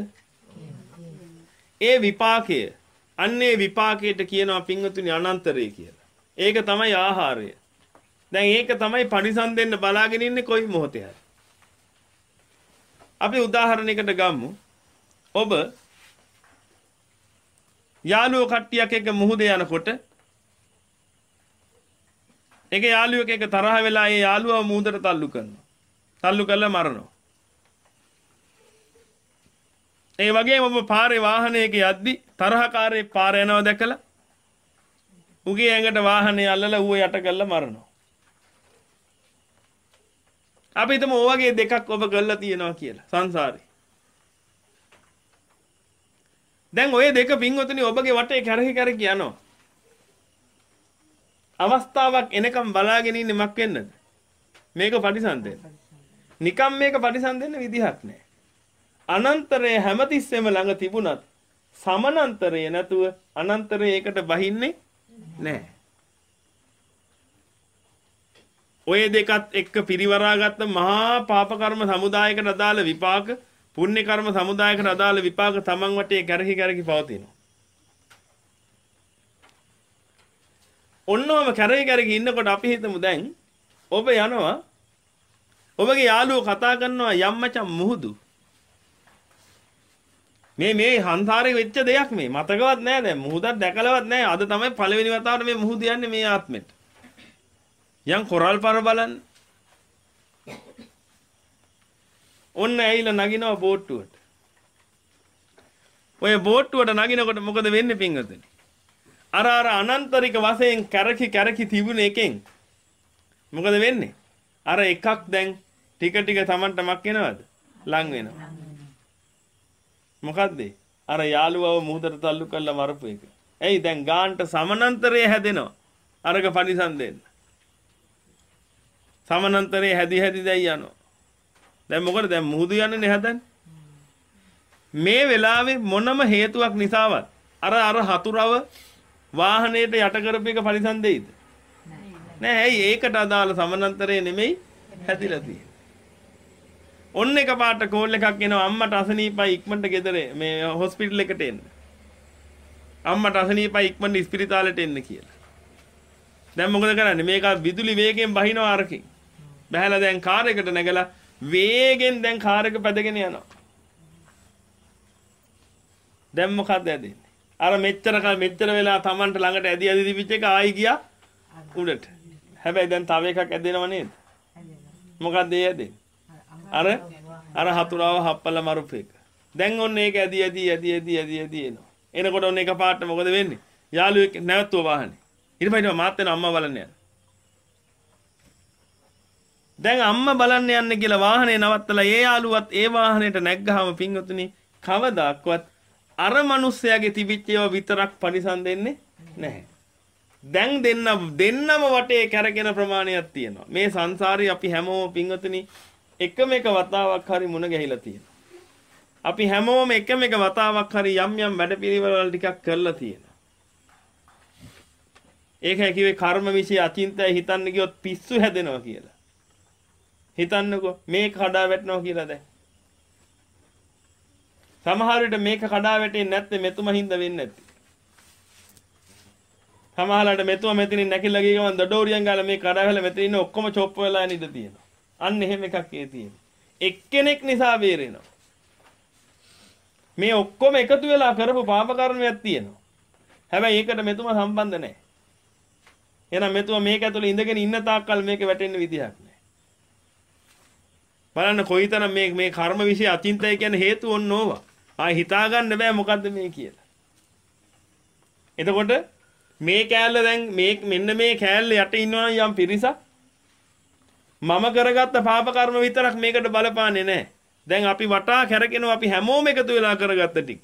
S1: ඒ විපාකය අන්නේ විපාකයට කියනවා පින්වතුනි අනන්තරය කියලා. ඒක තමයි ආහාරය. දැන් ඒක තමයි පරිසම් දෙන්න බලාගෙන ඉන්නේ කොයි මොහොතේ හරි. අපි උදාහරණයකට ගමු. ඔබ යාළුවෝ කට්ටියක් එක්ක මුහුදේ යනකොට එක යාළුවෙක් එක්ක තරහ වෙලා ඒ යාළුවව මුහුදට තල්ලු කරනවා. තල්ලු කරලා මරනවා. ඒ වගේම ඔබ පාරේ වාහනයක යද්දි තරහකාරයෙක් පාර යනවා දැකලා උගේ ඇඟට වාහනේ අල්ලලා ඌව යට කරලා මරනවා. අපි හිතමු ඔය වගේ දෙකක් ඔබ කරලා තියෙනවා කියලා සංසාරේ. දැන් ඔය දෙක පින්වතුනි ඔබගේ වටේ කැරහි කැරහි යනවා. අවස්ථාවක් එනකම් බලාගෙන ඉන්නේ මක් වෙන්නද? මේක පරිසම් දෙන්න. නිකම් මේක පරිසම් දෙන්න විදිහක් නැහැ. අනන්තරය හැමතිස්සෙම ළඟ තිබුණත් සමානන්තරය නැතුව අනන්තරය ඒකට බහින්නේ නැහැ. ඔය දෙකත් එක්ක පිරිවරාගත්ත මහා පාප කර්ම සමුදායකට අදාළ විපාක පුණ්‍ය කර්ම සමුදායකට අදාළ විපාක තමන් වටේ කැරහි කැරහි පවතිනවා. ඔන්නෝම කැරහි කැරහි ඉන්නකොට අපි හිතමු දැන් ඔබ යනවා ඔබගේ යාළුවෝ කතා කරනවා යම් මචං මුහුදු මේ මේ හන්සාරේ වෙච්ච දෙයක් මේ මතකවත් නෑ දැන් මුහුදක් දැකලවත් නෑ අද තමයි පළවෙනි වතාවට මේ මුහුද යන්නේ මේ ආත්මෙට යම් කොරල් පර බලන්න ඔන්න ඇවිල්ලා නගිනවා බෝට්ටුවට ඔය බෝට්ටුවට නගිනකොට මොකද වෙන්නේ පින්වතුනි අර අර අනන්තරික වශයෙන් කැරකි කැරකි තිබුණ එකෙන් මොකද වෙන්නේ අර එකක් දැන් ටික ටික Tamanට මක් වෙනවද ලං වෙනවා මොකද්ද අර යාළුවව මුහුදට තල්ලු කරලා මරපු එක. එයි දැන් ගාන්ට සමානන්තරය හැදෙනවා. අරක පරිසම් දෙන්න. සමානන්තරය හැදි හැදි දැන් යනවා. දැන් මොකද දැන් මුහුදු යන්නේ හදන්නේ. මේ වෙලාවේ මොනම හේතුවක් නිසාවත් අර අර හතුරව වාහනේට යට කරපු එක පරිසම් දෙයිද? නෑ. ඇයි ඒකට අදාළ සමානන්තරය නෙමෙයි හැදිලා තියෙන්නේ. ඔන්න එක පාට කෝල් එකක් එනවා අම්මට අසනීපයි ඉක්මනට ගෙදර මේ හොස්පිටල් එකට එන්න. අම්මට අසනීපයි ඉක්මනට ස්පිරිතාලෙට එන්න කියලා. දැන් මොකද කරන්නේ? මේක විදුලි වේගයෙන් බහිනවා අරකින්. බහැලා දැන් කාර් එකට නැගලා වේගෙන් දැන් කාර් එක පැදගෙන යනවා. දැන් මොකක්ද ඇදෙන්නේ? අර මෙච්චර කල් මෙච්චර වෙලා Tamanට ළඟට ඇදි ඇදි තිබිච්ච එක ආයි ගියා උඩට. හැබැයි දැන් තව එකක් ඇදෙනව නේද? මොකක්ද ඒ ඇදෙන්නේ? අර අර හතුරාව හප්පල මරුප එක. දැන් ඔන්න ඒක ඇදි ඇදි ඇදි ඇදි ඇදි ඇදි එනවා. එනකොට ඔන්න එක පාට මොකද වෙන්නේ? යාළුවෙක් නැවතුව වාහනේ. ඊට පස්සේ මාත් වෙන අම්මා බලන්න යනවා. දැන් අම්මා බලන්න යන්නේ කියලා වාහනේ නවත්තලා ඒ යාළුවත් ඒ වාහනේට නැග්ගාම පින්වතුනි කවදාක්වත් අර මිනිස්සයාගේ තිබිච්ච ඒවා විතරක් පරිසම් දෙන්නේ නැහැ. දැන් දෙන්න දෙන්නම වටේ කැරගෙන ප්‍රමාණයක් තියෙනවා. මේ සංසාරේ අපි හැමෝම පින්වතුනි එකම එක වතාවක් හරි මුණ ගැහිලා තියෙනවා. අපි හැමෝම එකම එක වතාවක් හරි යම් යම් වැඩපිළිවෙළ ටිකක් කරලා තියෙනවා. ඒකයි කිව්වේ කර්ම විශ්ය අචින්තය හිතන්න ගියොත් පිස්සු හැදෙනවා කියලා. හිතන්නකෝ මේක කඩා වැටෙනවා කියලා දැන්. සමහර විට මේක කඩා වැටෙන්නේ නැත්නම් මෙතුම හින්දා වෙන්නේ නැති. සමහරවිට මෙතුම මෙතනින් නැකිලා ගිය ගමන් දඩෝරියන් ගාලා මේ කඩා වෙලා මෙතන ඉන්න ඔක්කොම චොප් වෙලා යන ඉඳ තියෙනවා. අන්න එහෙම එකක් ඒ තියෙනවා. එක්කෙනෙක් නිසා බේරෙනවා. මේ ඔක්කොම එකතු වෙලා කරපු පාප කර්මයක් තියෙනවා. හැබැයි ඒකට මෙතුම සම්බන්ධ නැහැ. එහෙනම් මෙතුම මේක ඇතුලේ ඉඳගෙන ඉන්න තාක්කල් මේක වැටෙන්න විදිහක් නැහැ. බලන්න කොයිතරම් මේ මේ කර්ම વિશે අචින්තය කියන හේතු ඔන්න ඕවා. ආයි හිතා ගන්න බෑ මොකද්ද මේ කියලා. එතකොට මේ කෑල්ල දැන් මේ මෙන්න මේ කෑල්ල යට ඉන්නවා යම් පිරිසක් මම කරගත්ත පාප කර්ම විතරක් මේකට බලපාන්නේ නැහැ. දැන් අපි වටා කැරකෙනවා අපි හැමෝම එකතු වෙලා කරගත්ත ටික.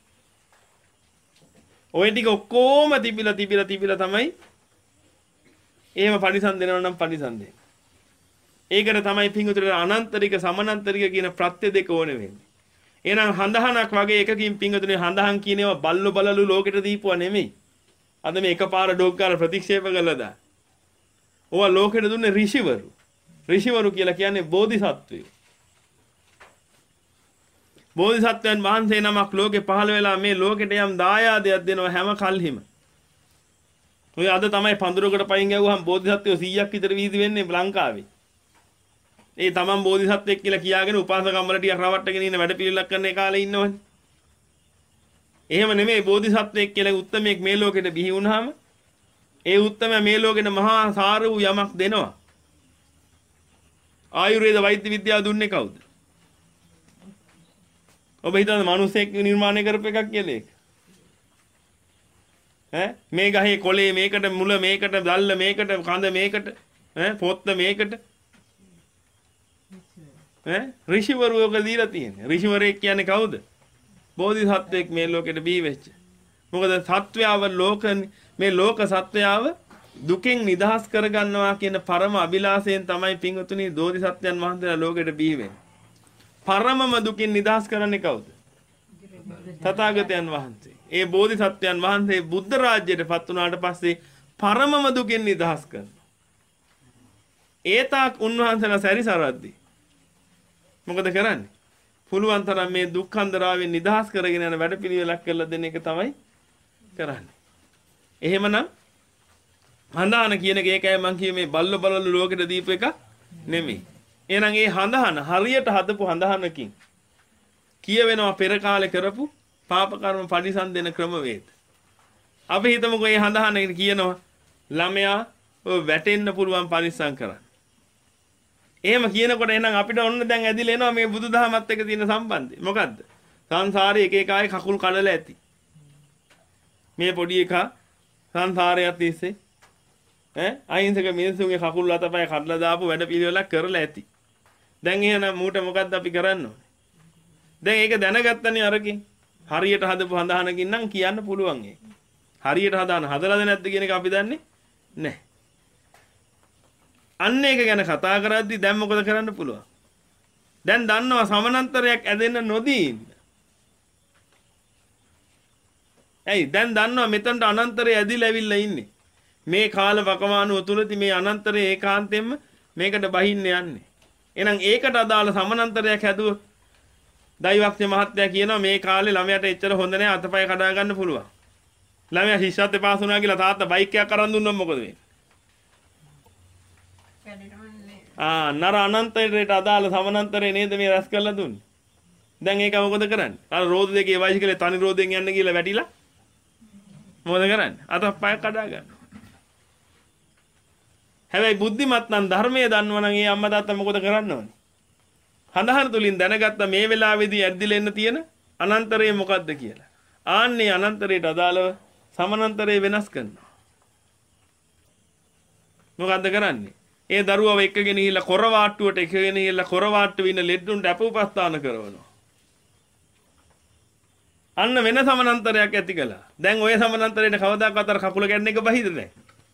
S1: ওই ටික ඔක්කොම තිබිලා තිබිලා තිබිලා තමයි එහෙම පරිසම් දෙනවා නම් පරිසම් දෙන්නේ. ඒකට තමයි පිංගුතුර අනන්තරික සමානන්තරික කියන ප්‍රත්‍ය දෙක ඕනේ වෙන්නේ. එහෙනම් හඳහනක් වගේ එකකින් පිංගුතුනේ හඳහන් කියන ඒවා බල්ලු බලලු ලෝකෙට දීපුවා නෙමෙයි. අද මේ එකපාර ඩොග් ගාලා ප්‍රතික්ෂේප කළා දා. ඕවා ලෝකෙට දුන්නේ ඍෂිවරු. ඍෂිවරු කියලා කියන්නේ බෝධිසත්වයෝ. බෝධිසත්වයන් වහන්සේ නමක් ලෝකේ පහළ වෙලා මේ ලෝකෙට යම් දායාදයක් දෙනවා හැම කල්හිම. ඔය අද තමයි පඳුරකට පයින් ගැව්වහම බෝධිසත්වයෝ සීයක් විතර වීදි වෙන්නේ ලංකාවේ. ඒ තමන් බෝධිසත්වෙක් කියලා කියාගෙන උපාසකම්මල ටික රවට්ටගෙන ඉන්න වැඩ පිළිලක් කරන ඒ කාලේ ඉන්නවනේ. එහෙම නෙමෙයි බෝධිසත්වෙක් කියලා උත්තමයෙක් මේ ලෝකෙට බිහි වුණාම ඒ උත්තමයා මේ ලෝකෙට මහා සාර වූ යමක් දෙනවා. ආයුර්වේද වෛද්‍ය විද්‍යාව දුන්නේ කවුද? ඔබ හිතන්නේ මිනිසෙක් නිර්මාණය කරපු එකක් කියලා ඒක? ඈ මේ ගහේ කොලේ මේකට මුල මේකට දැල්ල මේකට කඳ මේකට ඈ පොත්ත මේකට ඈ ඍෂිවරු ඔක දීලා තියෙන්නේ. ඍෂිවරයෙක් කියන්නේ කවුද? බෝධිසත්වෙක් මේ ලෝකෙට බිහි වෙච්ච. මොකද සත්වයාව ලෝක මේ ලෝක සත්වයාව දුකෙන් නිදහස් කරගන්නවා කියන පරම අභිලාෂයෙන් තමයි පින්වතුනි බෝධිසත්වයන් වහන්සේලා ලෝකෙට බිහි වෙන්නේ. පරමම දුකින් නිදහස් කරන්නේ කවුද? තථාගතයන් වහන්සේ. ඒ බෝධිසත්වයන් වහන්සේ බුද්ධ රාජ්‍යයට පත් වුණාට පස්සේ පරමම දුකින් නිදහස් කරනවා. ඒ තාක් උන්වහන්සේලා සැරිසරද්දී මොකද කරන්නේ? පුළුවන් තරම් මේ දුක්ඛන්දරාවෙන් නිදහස් කරගෙන යන වැඩපිළිවෙලක් කරලා දෙන එක තමයි කරන්නේ. එහෙමනම් හඳහන කියන එක ඒකයි මම කියේ මේ බල්ල බලල ලෝකෙට දීපු එක නෙමෙයි. එහෙනම් ඒ හඳහන හරියට හදපු හඳහනකින් කියවෙනවා පෙර කාලේ කරපු පාප කර්ම පරිසම් දෙන ක්‍රමවේද. අපි හිතමුකෝ මේ හඳහන කියනවා ළමයා ඔය වැටෙන්න පුළුවන් පරිසම් කරන්න. එහෙම කියනකොට එහෙනම් අපිට ඔන්න දැන් ඇදිලා එනවා මේ බුදුදහමත් එක්ක තියෙන සම්බන්ධය. මොකද්ද? සංසාරේ එක එක අය කකුල් කඩලා ඇති. මේ පොඩි එකා සංසාරයත් ඉස්සේ ඈ අහිංසක මිනිස්සුන්ගේ කකුල් අතපය කඩලා දාපු වැඩ පිළිවෙලක් කරලා ඇති. දැන් එහෙනම් මූට මොකද්ද අපි කරන්න ඕනේ? දැන් ඒක දැනගත්තනේ අරකින්. හරියට හදපු හඳහනකින් නම් කියන්න පුළුවන් ඒක. හරියට හදාන හදලාද නැද්ද කියන එක අපි දන්නේ නැහැ. අන්න ඒක ගැන කතා කරද්දි දැන් මොකද කරන්න පුළුවන්? දැන් දන්නවා සමානන්තරයක් ඇදෙන්න නොදී ඉන්න. ඇයි දැන් දන්නවා මෙතනට අනන්තරය ඇදිලා ඇවිල්ලා ඉන්නේ. මේ කාල වකවානුව තුලදී මේ අනන්තරය ඒකාන්තයෙන්ම මේකට බහින්න යන්නේ. එහෙනම් ඒකට අදාළ සමානතරයක් හැදුවොත් දෛවඥ මහත්තයා කියනවා මේ කාලේ ළමයාට එච්චර හොඳ නැහැ අතපය කඩා ගන්න පුළුවන්. ළමයා ශිෂ්‍යත්වයට පාස් වුණා කියලා තාත්තා බයික් එකක් අරන් දුන්නොත් මොකද වෙන්නේ? ආ නර අනන්තයට අදාළ සමානතරේ නේද මේ රැස් කරලා දුන්නේ. දැන් ඒක මොකද කරන්නේ? අර රෝද දෙකේ වයිසිකලේ තනි රෝදෙන් යන්න කියලා වැටිලා මොකද කරන්නේ? අතපය කඩා ගන්නවා. හැබැයි බුද්ධිමත් නම් ධර්මයේ දන්නවා නම් ඒ අම්මා තාත්තා මොකද කරන්න ඕනේ? හඳහන තුලින් දැනගත්ත මේ වෙලාවේදී ඇද්දිලා එන්න තියෙන අනන්තරය මොකද්ද කියලා. ආන්නේ අනන්තරයට අදාළව සමානතරය වෙනස් කරනවා. මොකද්ද කරන්නේ? ඒ දරුවව එක්කගෙන ගිහිල්ලා කොරවාට්ටුවට එක්කගෙන ගිහිල්ලා කොරවාට්ටුවේ ඉන්න ලෙඩුන්ට අපෝපස්ථාන කරනවා. අන්න වෙන සමානතරයක් ඇති කළා. දැන් ওই සමානතරයට කවදාකවත් අර කකුල ගැන්න එක බහිද නැහැ.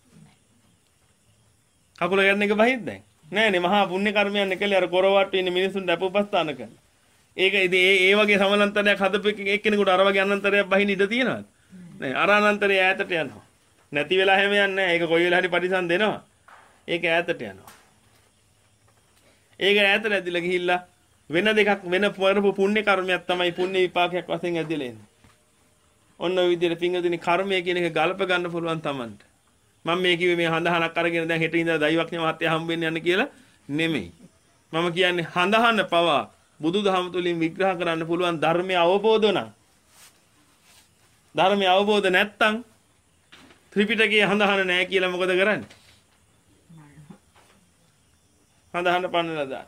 S1: කකුල ගැන්න එක බහිද දැන්? නෑනේ මහා පුණ්‍ය කර්මයන් එකලේ අර කොරවාට්ටුවේ ඉන්න මිනිසුන්ට අපෝපස්ථාන කරන. ඒක ඉතින් ඒ ඒ වගේ සමානතරයක් හදපු එක්කෙනෙකුට අර වගේ අනන්තරයක් බහින්න ඉඩ තියෙනවද? නෑ අර අනන්තරය ඈතට යනවා. නැති වෙලා හැම යන්නේ නෑ. ඒක කොයි වෙලාව හරි පරිසම් දෙනවා. ඒක ඈතට යනවා. ඒක ඈතට ඇදිලා ගිහිල්ලා වෙන දෙකක් වෙන පරපු පුණ්‍ය කර්මයක් තමයි පුණ්‍ය විපාකයක් වශයෙන් ඇදිලා එන්නේ. ඔන්න ඔය විදිහට පිංගුතුනි කර්මය කියන එක ගලප ගන්න පුළුවන් Tamanට. මම මේ කිව්වේ මේ හඳහනක් අරගෙන දැන් හෙට ඉඳලා දෛවඥ මහත්තයා හම්බෙන්න යන්න කියලා නෙමෙයි. මම කියන්නේ හඳහන පවා බුදුදහම තුලින් විග්‍රහ කරන්න පුළුවන් ධර්මය අවබෝධ නම්. ධර්මය අවබෝධ නැත්තම් ත්‍රිපිටකයේ හඳහන නැහැ කියලා මොකද කරන්නේ? හඳහන පන්නලා දාන්න.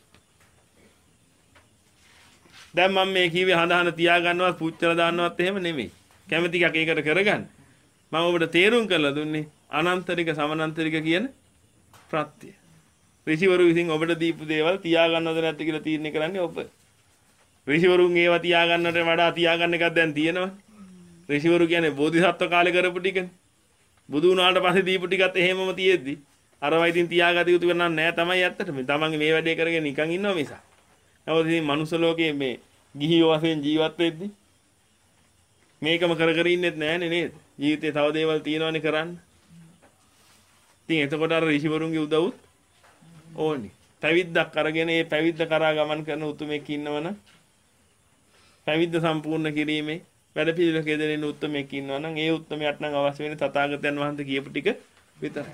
S1: දැන් මම මේ කිව්වේ හඳහන තියාගන්නවත් පුච්චලා දාන්නවත් එහෙම නෙමෙයි. කැමැති එකක් ඒකට කරගන්න. මම ඔබට තේරුම් කරලා දුන්නේ අනන්තරික සමානන්තරික කියන ප්‍රත්‍ය. ඍෂිවරු විසින් ඔබට දීපු දේවල් තියාගන්නවද නැද්ද කියලා තීරණය කරන්නේ ඔබ. ඍෂිවරුන් ඒවා තියාගන්නට වඩා තියාගන්න එකක් දැන් තියෙනවා. ඍෂිවරු කියන්නේ බෝධිසත්ව කාලේ කරපු ටිකනේ. බුදු වුණාට පස්සේ දීපු ටිකත් එහෙමම තියෙද්දි අරවා ඉතින් තියාගත යුතු වෙනව නෑ තමයි ඇත්තටම. තමන්ගේ මේ වැඩේ කරගෙන නිකන් ඉන්නවා මිසක්. නමුත් ඉතින් මනුස්ස ලෝකයේ මේ ගිහියෝ වශයෙන් ජීවත් වෙද්දි මේකම කර කර ඉන්නෙත් නෑනේ නේද? ජීවිතේ තව දේවල් තියෙනවනේ කරන්න. ඉතින් එතකොට අර ඍෂිවරුන්ගේ උදව්ත් ඕනි. පැවිද්දක් අරගෙන ඒ පැවිද්ද කරා ගමන් කරන උතුමෙක් ඉන්නවනම් පැවිද්ද සම්පූර්ණ කිරීමේ වැඩ පිළිවෙලක යෙදෙන උතුමෙක් ඉන්නවනම් ඒ උතුමයාට නම් අවශ්‍ය වෙන්නේ තථාගතයන් වහන්සේ කියපු ටික විතරයි.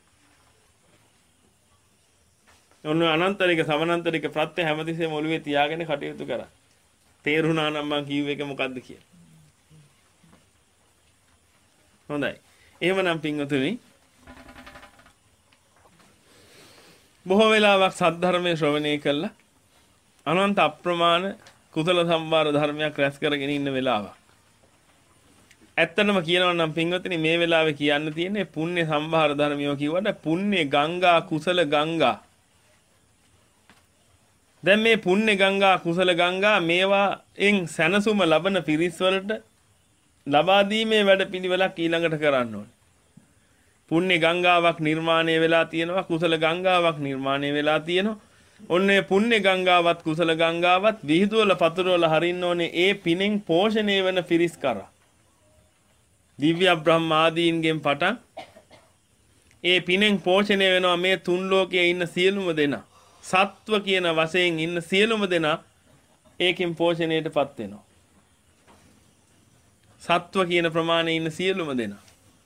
S1: ඔන්න අනන්තරික සමානන්තරික ප්‍රත්‍ය හැමතිස්සෙම ඔළුවේ තියාගෙන කටයුතු කරා. තේරුණා නම් මම කියුව එක මොකද්ද කියලා. හොඳයි. එහෙමනම් පින්වතුනි බොහෝ වෙලාවක් සද්ධර්මයේ ශ්‍රවණය කළා අනන්ත අප්‍රමාණ කුසල සම්භාර ධර්මයක් රැස් කරගෙන ඉන්න වෙලාවක්. ඇත්තටම කියනවා නම් පින්වතුනි මේ වෙලාවේ කියන්න තියෙන්නේ පුණ්‍ය සම්භාර ධර්මියෝ කියවට පුණ්‍ය ගංගා කුසල ගංගා. දැන් මේ පුණ්‍ය ගංගා කුසල ගංගා මේවාෙන් සැනසුම ලබන පිරිස් වලට ලබා දීමේ වැඩපිළිවෙලක් ඊළඟට කරන්න ඕනේ. පුණ්‍ය ගංගාවක් නිර්මාණය වෙලා තියෙනවා කුසල ගංගාවක් නිර්මාණය වෙලා තියෙනවා. ඔන්නේ පුණ්‍ය ගංගාවත් කුසල ගංගාවත් විහිදුවල පතුරවල හරින්න ඕනේ ඒ පිනෙන් පෝෂණය වෙන පිරිස් කරා. දිව්‍ය බ්‍රහ්මාදීන්ගෙන් පටන් ඒ පිනෙන් පෝෂණය වෙනවා මේ තුන් ලෝකයේ ඉන්න සියලුම දෙනා. සත්ව කියන වශයෙන් ඉන්න සියලුම දෙනා ඒකෙන් පෝෂණයටපත් වෙනවා. සත්ව කියන ප්‍රමාණයේ ඉන්න සියලුම දෙනා.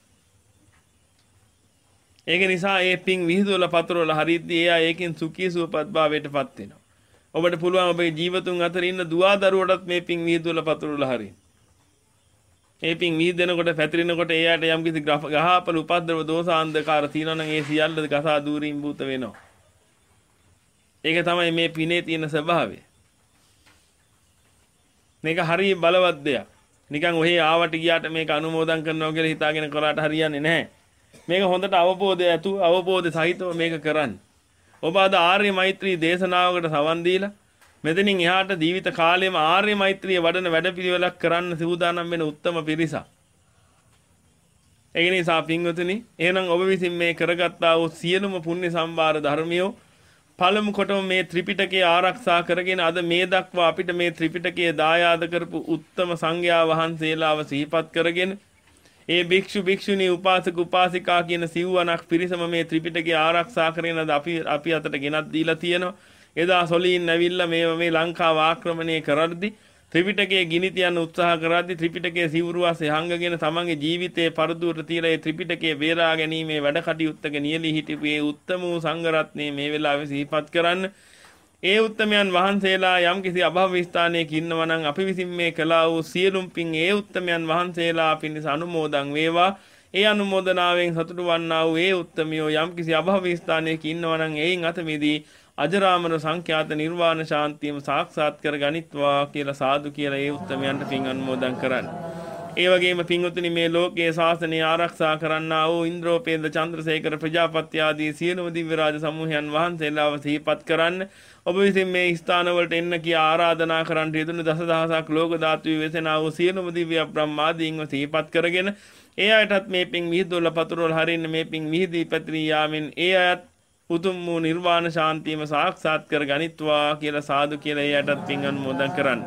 S1: ඒක නිසා ඒ පින් විහිදුවල පතරවල හරිද්දී එයා ඒකෙන් සුඛී සුවපත් භාවයටපත් වෙනවා. ඔබට පුළුවන් ඔබේ ජීවතුන් අතර ඉන්න දුවා දරුවටත් මේ පින් විහිදුවල පතරවල හරින්න. ඒ පින් විහිදෙනකොට පැතිරෙනකොට එයාට යම්කිසි ගහපල උපද්‍රව දෝෂාන්ධකාර තියෙනවා නම් ඒ සියල්ල ගසා දූරින් භූත වෙනවා. ඒක තමයි මේ පිනේ තියෙන ස්වභාවය. මේක හරිය බලවත් දෙයක්. නිකන් ඔහේ ආවට ගියාට මේක අනුමෝදන් කරනවා කියලා හිතාගෙන කරාට හරියන්නේ නැහැ. මේක හොඳට අවබෝධය ඇතු අවබෝධ සහිතව මේක කරන්න. ඔබ අද ආර්ය මෛත්‍රී දේශනාවකට සවන් දීලා මෙතනින් එහාට ජීවිත කාලෙම ආර්ය මෛත්‍රිය වඩන වැඩපිළිවෙලක් කරන්න සූදානම් වෙන උත්තම පිරිසක්. ඒ නිසා පින්වතුනි එහෙනම් ඔබ විසින් මේ කරගත්තා වූ සියලුම පුණ්‍ය සම්භාර ධර්මියෝ පළමු කොටම මේ ත්‍රිපිටකය ආරක්ෂා කරගෙන අද මේ දක්වා අපිට මේ ත්‍රිපිටකය දායාද කරපු උත්තම සංඝයා වහන්සේලාව සිහිපත් කරගෙන ඒ භික්ෂු භික්ෂුණී උපාසක උපාසිකා කියන සිව්වණක් පිරිසම මේ ත්‍රිපිටකය ආරක්ෂා කරගෙන අද අපි අපි අතට ගෙනත් දීලා තියෙනවා. එදා සොලීන් ඇවිල්ලා මේ මේ ලංකාව ආක්‍රමණය කරද්දී ත්‍රිපිටකයේ ගිනි තියන්න උත්සාහ කරද්දී ත්‍රිපිටකයේ සිවුරුවසේ හංගගෙන තමන්ගේ ජීවිතේ පරදුවට තියලා ඒ ත්‍රිපිටකයේ බේරා ගැනීමේ වැඩ කටයුත්තක නියැලී සිටිපු ඒ උත්තම වූ සංඝ රත්නයේ මේ වෙලාවේ සිහිපත් කරන්න. ඒ උත්තමයන් වහන්සේලා යම්කිසි අභව ස්ථානයක ඉන්නවා නම් අපි විසින් මේ කළා වූ සියලුම් පින් ඒ උත්තමයන් වහන්සේලා පිණිස අනුමෝදන් වේවා. ඒ අනුමෝදනාවෙන් සතුටු වන්නා වූ ඒ උත්තමියෝ යම්කිසි අභව ස්ථානයක ඉන්නවා නම් එයින් අත මිදී අජරාමර සංඛ්‍යාත නිර්වාණ ශාන්තියම සාක්ෂාත් කර ගනිත්වා කියලා සාදු කියලා ඒ උත්තමයන්ට පින් අනුමෝදන් කරන්න. ඒ වගේම පින්වතුනි මේ ලෝකයේ ශාසනය ආරක්ෂා කරන්නා වූ ඉන්ද්‍රෝපේන්ද්‍ර චන්ද්‍රසේකර ප්‍රජාපති ආදී සියලුම දිව්‍ය රාජ සමූහයන් වහන්සේලාව සිහිපත් කරන්න. ඔබ විසින් මේ ස්ථානවලට එන්න කියා ආරාධනා කරන්න යෙදුණු දසදහසක් ලෝක ධාතු වෙසෙනා වූ සියලුම දිව්‍ය බ්‍රහ්මාදීන්ව සිහිපත් කරගෙන ඒ අයටත් මේ පින් විහිදුවලා පතුරවල හරින්න මේ පින් විහිදී පැතිරී යාමෙන් ඒ අයත් උතුම් වූ නිර්වාණ ශාන්තියම සාක්ෂාත් කර ගනිත්වා කියලා සාදු කියලා ඒ අයටත් පින් අනුමෝදන් කරන්න.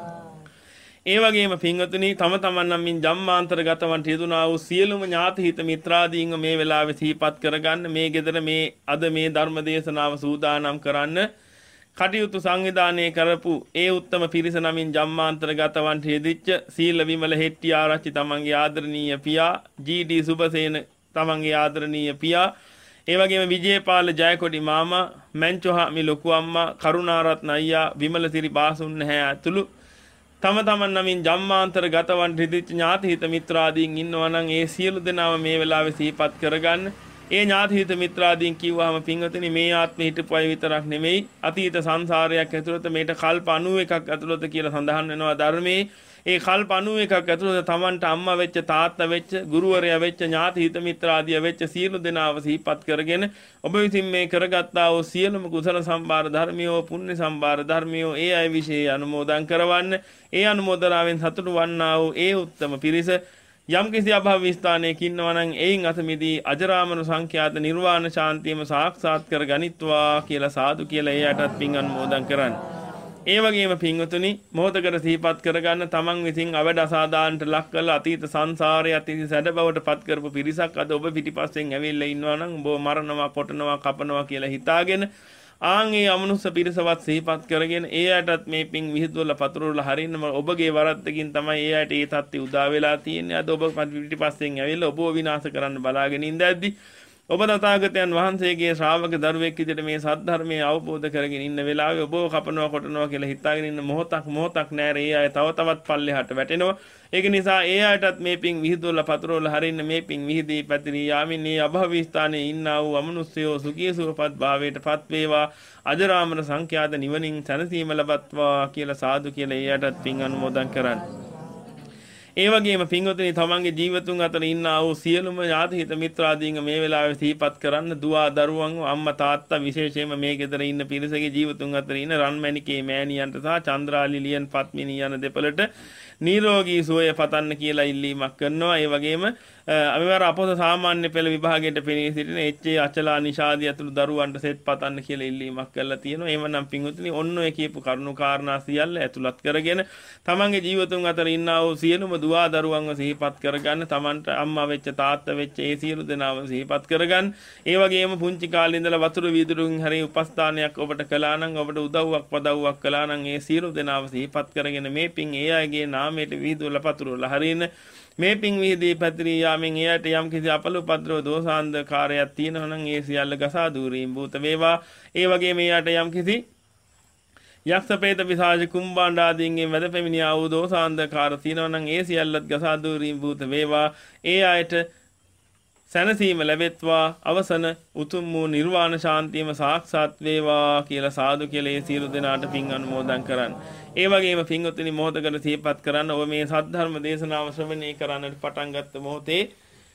S1: ඒ වගේම පින්වතුනි තම තමන් නම් මින් ජම්මාන්තර ගතවන් යෙදුනා වූ සියලුම ඥාති හිත මිත්‍රාදීන්ව මේ වෙලාවේ සිහිපත් කරගන්න. මේ ගෙදර මේ අද මේ ධර්ම දේශනාව සූදානම් කරන්න කටයුතු සංවිධානය කරපු ඒ උත්තම පිරිස නමින් ජම්මාන්තර ගතවන් යෙදිච්ච සීල විමල හෙට්ටි ආරච්චි තමන්ගේ ආදරණීය පියා, ජී.ඩී. සුබසේන තමන්ගේ ආදරණීය පියා, ඒ වගේම විජේපාල ජයකොඩි මාමා, මැන්චොහාමි ලොකු අම්මා, කරුණාරත්න අයියා, විමලසිරි බාසුන් නැහැ ඇතුළු තම තමන් නමින් ජම්මාන්තර ගතවන් රිදිච්ච ඥාති හිත මිත්‍රාදීන් ඉන්නවා නම් ඒ සියලු දෙනාම මේ වෙලාවේ සිහිපත් කරගන්න. ඒ ඥාති හිත මිත්‍රාදීන් කිව්වහම පින්වතුනි මේ ආත්මෙ හිටපු අය විතරක් නෙමෙයි අතීත සංසාරයක් ඇතුළත මේට කල්ප අනූවකක් ඇතුළත කියලා සඳහන් වෙනවා ධර්මයේ. ඒ කල්ප අනූවකක් ඇතුළත තමන්ට අම්මා වෙච්ච, තාත්තා වෙච්ච, ගුරුවරයා වෙච්ච, ඥාති හිත මිත්‍රාදිය වෙච්ච සියලු දෙනාව සිහිපත් කරගෙන ඔබ විසින් මේ කරගත්තා වූ සියලුම කුසල සම්භාර ධර්මියෝ, පුණ්‍ය සම්භාර ධර්මියෝ ඒ අය විශේෂ අනුමෝදන් කරවන්න. ඒ අනුමෝදනාවෙන් සතුටු වන්නා වූ ඒ උත්තම පිරිස යම්කිසි අභව ස්ථානයක ඉන්නවා නම් එයින් අත මිදී අජරාමර සංඛ්‍යාත නිර්වාණ ශාන්තියම සාක්ෂාත් කර ගනිත්වා කියලා සාදු කියලා ඒ යටත් පින් අනුමෝදන් කරන්න. ඒ වගේම පින්වතුනි මොහොතකට සිහිපත් කරගන්න තමන් විසින් අවඩ අසාදානට ලක් කරලා අතීත සංසාරයේ අතීත සැඩ බවට පත් කරපු පිරිසක් අද ඔබ පිටිපස්සෙන් ඇවිල්ලා ඉන්නවා නම් ඔබ මරනවා, කොටනවා, කපනවා කියලා හිතාගෙන ආන් ඒ අමනුෂ්‍ය පිරිසවත් සිහිපත් කරගෙන ඒ අයටත් මේ පින් විහිදුවලා පතුරවලා හරින්නම ඔබගේ වරද්දකින් තමයි ඒ අයට ඒ තත්ත්වය උදා වෙලා තියෙන්නේ. අද ඔබ පිටිපස්සෙන් ඇවිල්ලා ඔබව විනාශ කරන්න බලාගෙන ඉඳද්දී ඔබ තථාගතයන් වහන්සේගේ ශ්‍රාවක දරුවෙක් විදිහට මේ සද්ධර්මයේ අවබෝධ කරගෙන ඉන්න වෙලාවේ ඔබව කපනවා, කොටනවා කියලා හිතාගෙන ඉන්න මොහොතක් මොහොතක් නෑර ඒ අය තව තවත් පල්ලෙහාට වැටෙනවා. ඒක නිසා ඒ අයටත් මේ පින් විහිදුවලා පතුරවලා හරින්න මේ පින් විහිදී පැතිරී යාමින් මේ අභව ස්ථානයේ ඉන්නා වූ අමනුෂ්‍යයෝ සුඛී සුවපත් භාවයට පත් වේවා. අජරාමර සංඛ්‍යාත නිවනින් සැනසීම ලබත්වා කියලා සාදු කියලා ඒ අයටත් පින් අනුමෝදන් කරන්න. ඒ වගේම පින්වතුනි තමන්ගේ ජීවතුන් අතර ඉන්නා වූ සියලුම ඥාති හිත මිත්‍රාදීන් මේ වෙලාවේ සිහිපත් කරන්න. දුවා දරුවන්, අම්මා තාත්තා, විශේෂයෙන්ම මේ ගෙදර ඉන්න පිරිසගේ ජීවතුන් අතර ඉන්න රන්මැණිකේ මෑණියන්ට සහ චන්ද්‍රාලි ලියන් පත්මිනී යන දෙපළට නිරෝගී සුවය පතන්න කියලා ඉල්ලීමක් කරනවා. ඒ වගේම අමිවර අපොස සාමාන්‍ය පෙළ විභාගයට පෙනී සිටින එච්.ඒ. අචලා නිෂාදී ඇතුළු දරුවන්ට සෙත් පතන්න කියලා ඉල්ලීමක් කරලා තියෙනවා. එහෙමනම් පින්වතුනි ඔන්න ඔය කියපු කරුණු කාරණා සියල්ල ඇතුළත් කරගෙන තමන්ගේ ජීවතුන් අතර ඉන්නා වූ සියලුම දුවා දරුවන්ව සිහිපත් කරගන්න. තමන්ට අම්මා වෙච්ච, තාත්තා වෙච්ච ඒ සියලු දෙනාව සිහිපත් කරගන්න. ඒ වගේම පුංචි කාලේ ඉඳලා වතුර වීදුරුන් හරි උපස්ථානයක් ඔබට කළා නම්, ඔබට උදව්වක් පදව්වක් කළා නම් ඒ සියලු දෙනාව සිහිපත් කරගෙන මේ පින් ඒ අයගේ නාමයට විහිදුවලා පතුරවලා හරින්න. මේ පින් විහිදී පැතිරී යාමෙන් එයට යම් කිසි අපල උපද්‍රව දෝෂාන්ධකාරයක් තියෙනවා නම් ඒ සියල්ල ගසා දූරීම් භූත වේවා. ඒ වගේම එයට යම් කිසි යක්ෂ ප්‍රේත පිසාච කුම්භාණ්ඩ ආදීන්ගෙන් වැද පැමිණියා වූ දෝෂාන්ධකාර තියෙනවා නම් ඒ සියල්ලත් ගසා දූරීම් භූත වේවා. ඒ අයට සැනසීම ලැබෙත්වා. අවසන උතුම් වූ නිර්වාණ ශාන්තියම සාක්ෂාත් වේවා කියලා සාදු කියලා ඒ සියලු දෙනාට පින් අනුමෝදන් කරන්න. ඒ වගේම පින්වතුනි මොහොතකට සිහිපත් කරන්න ඔබ මේ සද්ධර්ම දේශනාව ශ්‍රවණය කරන්නට පටන් ගත්ත මොහොතේ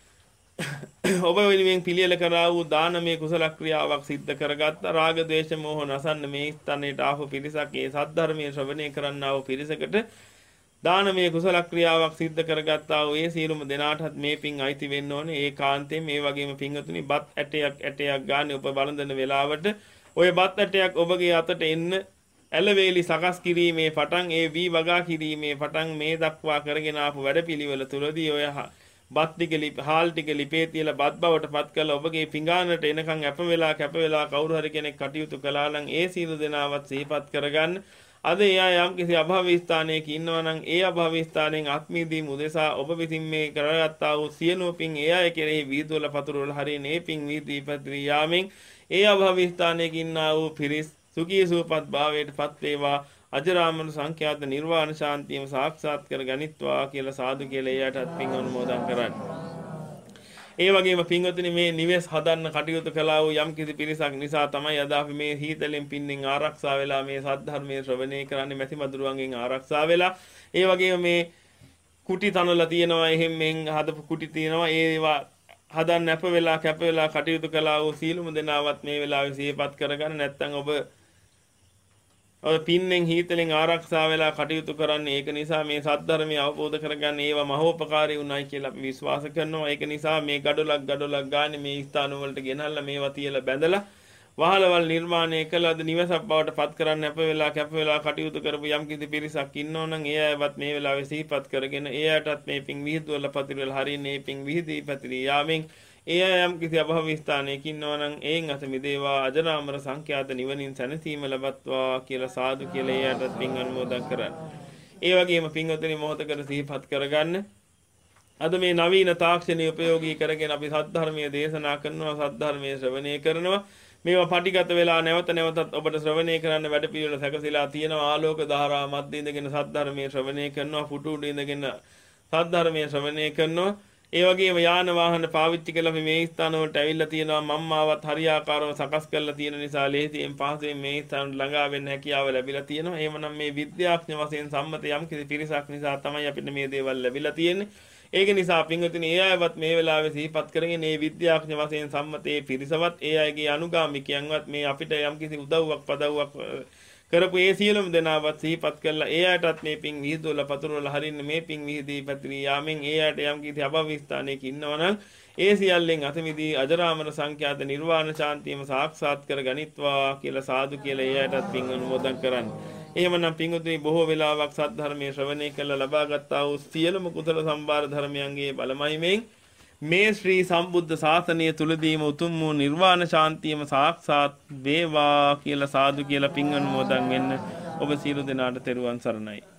S1: ඔබ වෙනුවෙන් පිළියෙල කරා වූ දානමය කුසල ක්‍රියාවක් සිද්ධ කරගත්ත රාග ද්වේෂ මෝහ නසන්න මේ ස්ථානයට ආපු පිරිසක් ඒ සද්ධර්මයේ ශ්‍රවණය කරන්නා වූ පිරිසකට දානමය කුසල ක්‍රියාවක් සිද්ධ කරගත්තා වූ ඒ සියලුම දෙනාටත් මේ පින් අයිති වෙන්න ඕනේ. ඒකාන්තයෙන් මේ වගේම පින්වතුනි බත් ඇටයක් ඇටයක් ගන්න ඔබ බලඳන වෙලාවට ඔය බත් ඇටයක් ඔබගේ අතට එන්න ඇලවේලි සකස් කිරීමේ පටන් ඒ වී වගා කිරීමේ පටන් මේ දක්වා කරගෙන ආපු වැඩපිළිවෙල තුලදී ඔය බත් ටික හාල් ටික ලිපේ තියලා බත් බවට පත් කරලා ඔබගේ පිඟානට එනකන් අප වෙලා කැප වෙලා කවුරු හරි කෙනෙක් කටයුතු කළා නම් ඒ සීල දෙනාවත් සිහිපත් කරගන්න. අද එයා යම් කිසි අභාවී ස්ථානයක ඉන්නවා නම් ඒ අභාවී ස්ථානයෙන් ආත්මීදී මුදෙසා ඔබ විසින් මේ කරගත්තා වූ සියලු පින් ඒ අය කෙරෙහි වීදුවල පතුරවල හරින ඒ පින් වීදී පැතිරී යාමෙන් ඒ අභාවී ස්ථානයක ඉන්නා වූ පිරිස් සුඛී සුවපත් භාවයට පත් වේවා. අජරාමර සංඛ්‍යාත නිර්වාණ ශාන්තියම සාක්ෂාත් කර ගනිත්වා කියලා සාදු කියලා එයාටත් පින් අනුමෝදන් කරන්න. ඒ වගේම පින්වතුනි මේ නිවෙස් හදන්න කටයුතු කළා වූ යම් කිසි පිරිසක් නිසා තමයි අද අපි මේ හීතලෙන් පින්නෙන් ආරක්ෂා වෙලා මේ සද්ධර්මයේ ශ්‍රවණය කරන්නේ මැසි මදුරුවන්ගෙන් ආරක්ෂා වෙලා. ඒ වගේම මේ කුටි තනලා තියෙනවා එහෙම මෙන් හදපු කුටි තියෙනවා ඒවා හදන්න අප වෙලා කැප වෙලා කටයුතු කළා වූ සීලුම දෙනාවත් මේ වෙලාවේ සිහිපත් කරගන්න. නැත්නම් ඔබ ඔය පින්නෙන් හීතලෙන් ආරක්ෂා වෙලා කටයුතු කරන්නේ ඒක නිසා මේ සද්ධර්මය අවබෝධ කරගන්න ඒවා මහෝපකාරී උනායි කියලා අපි විශ්වාස කරනවා. ඒක නිසා මේ ගඩොලක් ගඩොලක් ගානේ මේ ස්ථාන වලට ගෙනල්ලා මේවා තියලා බැඳලා වහලවල් නිර්මාණය කළාද නිවසක් බවට පත් කරන්න අප වෙලා කැප වෙලා කටයුතු කරපු යම් කිසි පිරිසක් ඉන්නවා නම් ඒ අයවත් මේ වෙලාවේ සිහිපත් කරගෙන ඒ අයටත් මේ පින් විහිදුවලා පතිරවල හරින්නේ පින් විහිදී පැතිරී යාමෙන් ඒ අය යම් කිසි අභාවී ස්ථානයක ඉන්නවා නම් ඒන් අත මිදේවා අජරාමර සංඛ්‍යාත නිවනින් සැනසීම ලබත්වා කියලා සාදු කියලා එයාටත් පින් අනුමෝදන් කරන්න. ඒ වගේම පින්වතුනි මොහොතකට සිහිපත් කරගන්න. අද මේ නවීන තාක්ෂණය උපයෝගී කරගෙන අපි සද්ධර්මයේ දේශනා කරනවා සද්ධර්මයේ ශ්‍රවණය කරනවා. මේවා පටිගත වෙලා නැවත නැවතත් ඔබට ශ්‍රවණය කරන්න වැඩපිළිවෙල සැකසීලා තියෙනවා. ආලෝක ධාරා මැද ඉඳගෙන සද්ධර්මයේ ශ්‍රවණය කරනවා. පුටු උඩ ඉඳගෙන සද්ධර්මයේ ශ්‍රවණය කරනවා. ඒ වගේම යාන වාහන පාවිච්චි කරලා අපි මේ ස්ථාන වලට ඇවිල්ලා තියෙනවා. මම්මාවත් හරියාකාරව සකස් කරලා තියෙන නිසා ලේසියෙන් පහසුවෙන් මේ ස්ථාන ළඟා වෙන්න හැකියාව ලැබිලා තියෙනවා. එහෙමනම් මේ විද්‍යාඥ වශයෙන් සම්මත යම් කිසි පිරිසක් නිසා තමයි අපිට මේ දේවල් ලැබිලා තියෙන්නේ. ඒක නිසා පින්වතුනි ඒ අයවත් මේ වෙලාවේ සිහිපත් කරගෙන මේ විද්‍යාඥ වශයෙන් සම්මතයේ පිරිසවත් ඒ අයගේ අනුගාමිකයන්වත් මේ අපිට යම් කිසි උදව්වක් පදව්වක් කරපු ඒ සියලුම දෙනාවත් සිහිපත් කරලා ඒ අයටත් මේ පින් විහිදුවලා පතුරවලා හරින්න මේ පින් විහිදී පැතිරී යාමෙන් ඒ අයට යම් කිසි අභාවී ස්ථානයක ඉන්නවනම් ඒ සියල්ලෙන් අත මිදී අජරාමර සංඛ්‍යාත නිර්වාණ ශාන්තියම සාක්ෂාත් කර ගනිත්වා කියලා සාදු කියලා ඒ අයටත් පින් අනුමෝදන් කරන්න. එහෙමනම් පින්වතුනි බොහෝ වෙලාවක් සද්ධර්මයේ ශ්‍රවණය කළා ලබාගත්තා වූ සියලුම කුසල සම්භාර ධර්මයන්ගේ බලමයි මෙන් මේ ශ්‍රී සම්බුද්ධ ශාසනය තුලදීම උතුම් වූ නිර්වාණ ශාන්තියම සාක්ෂාත් වේවා කියලා සාදු කියලා පින් අනුමෝදන් වෙන්න ඔබ සියලු දෙනාට තෙරුවන් සරණයි.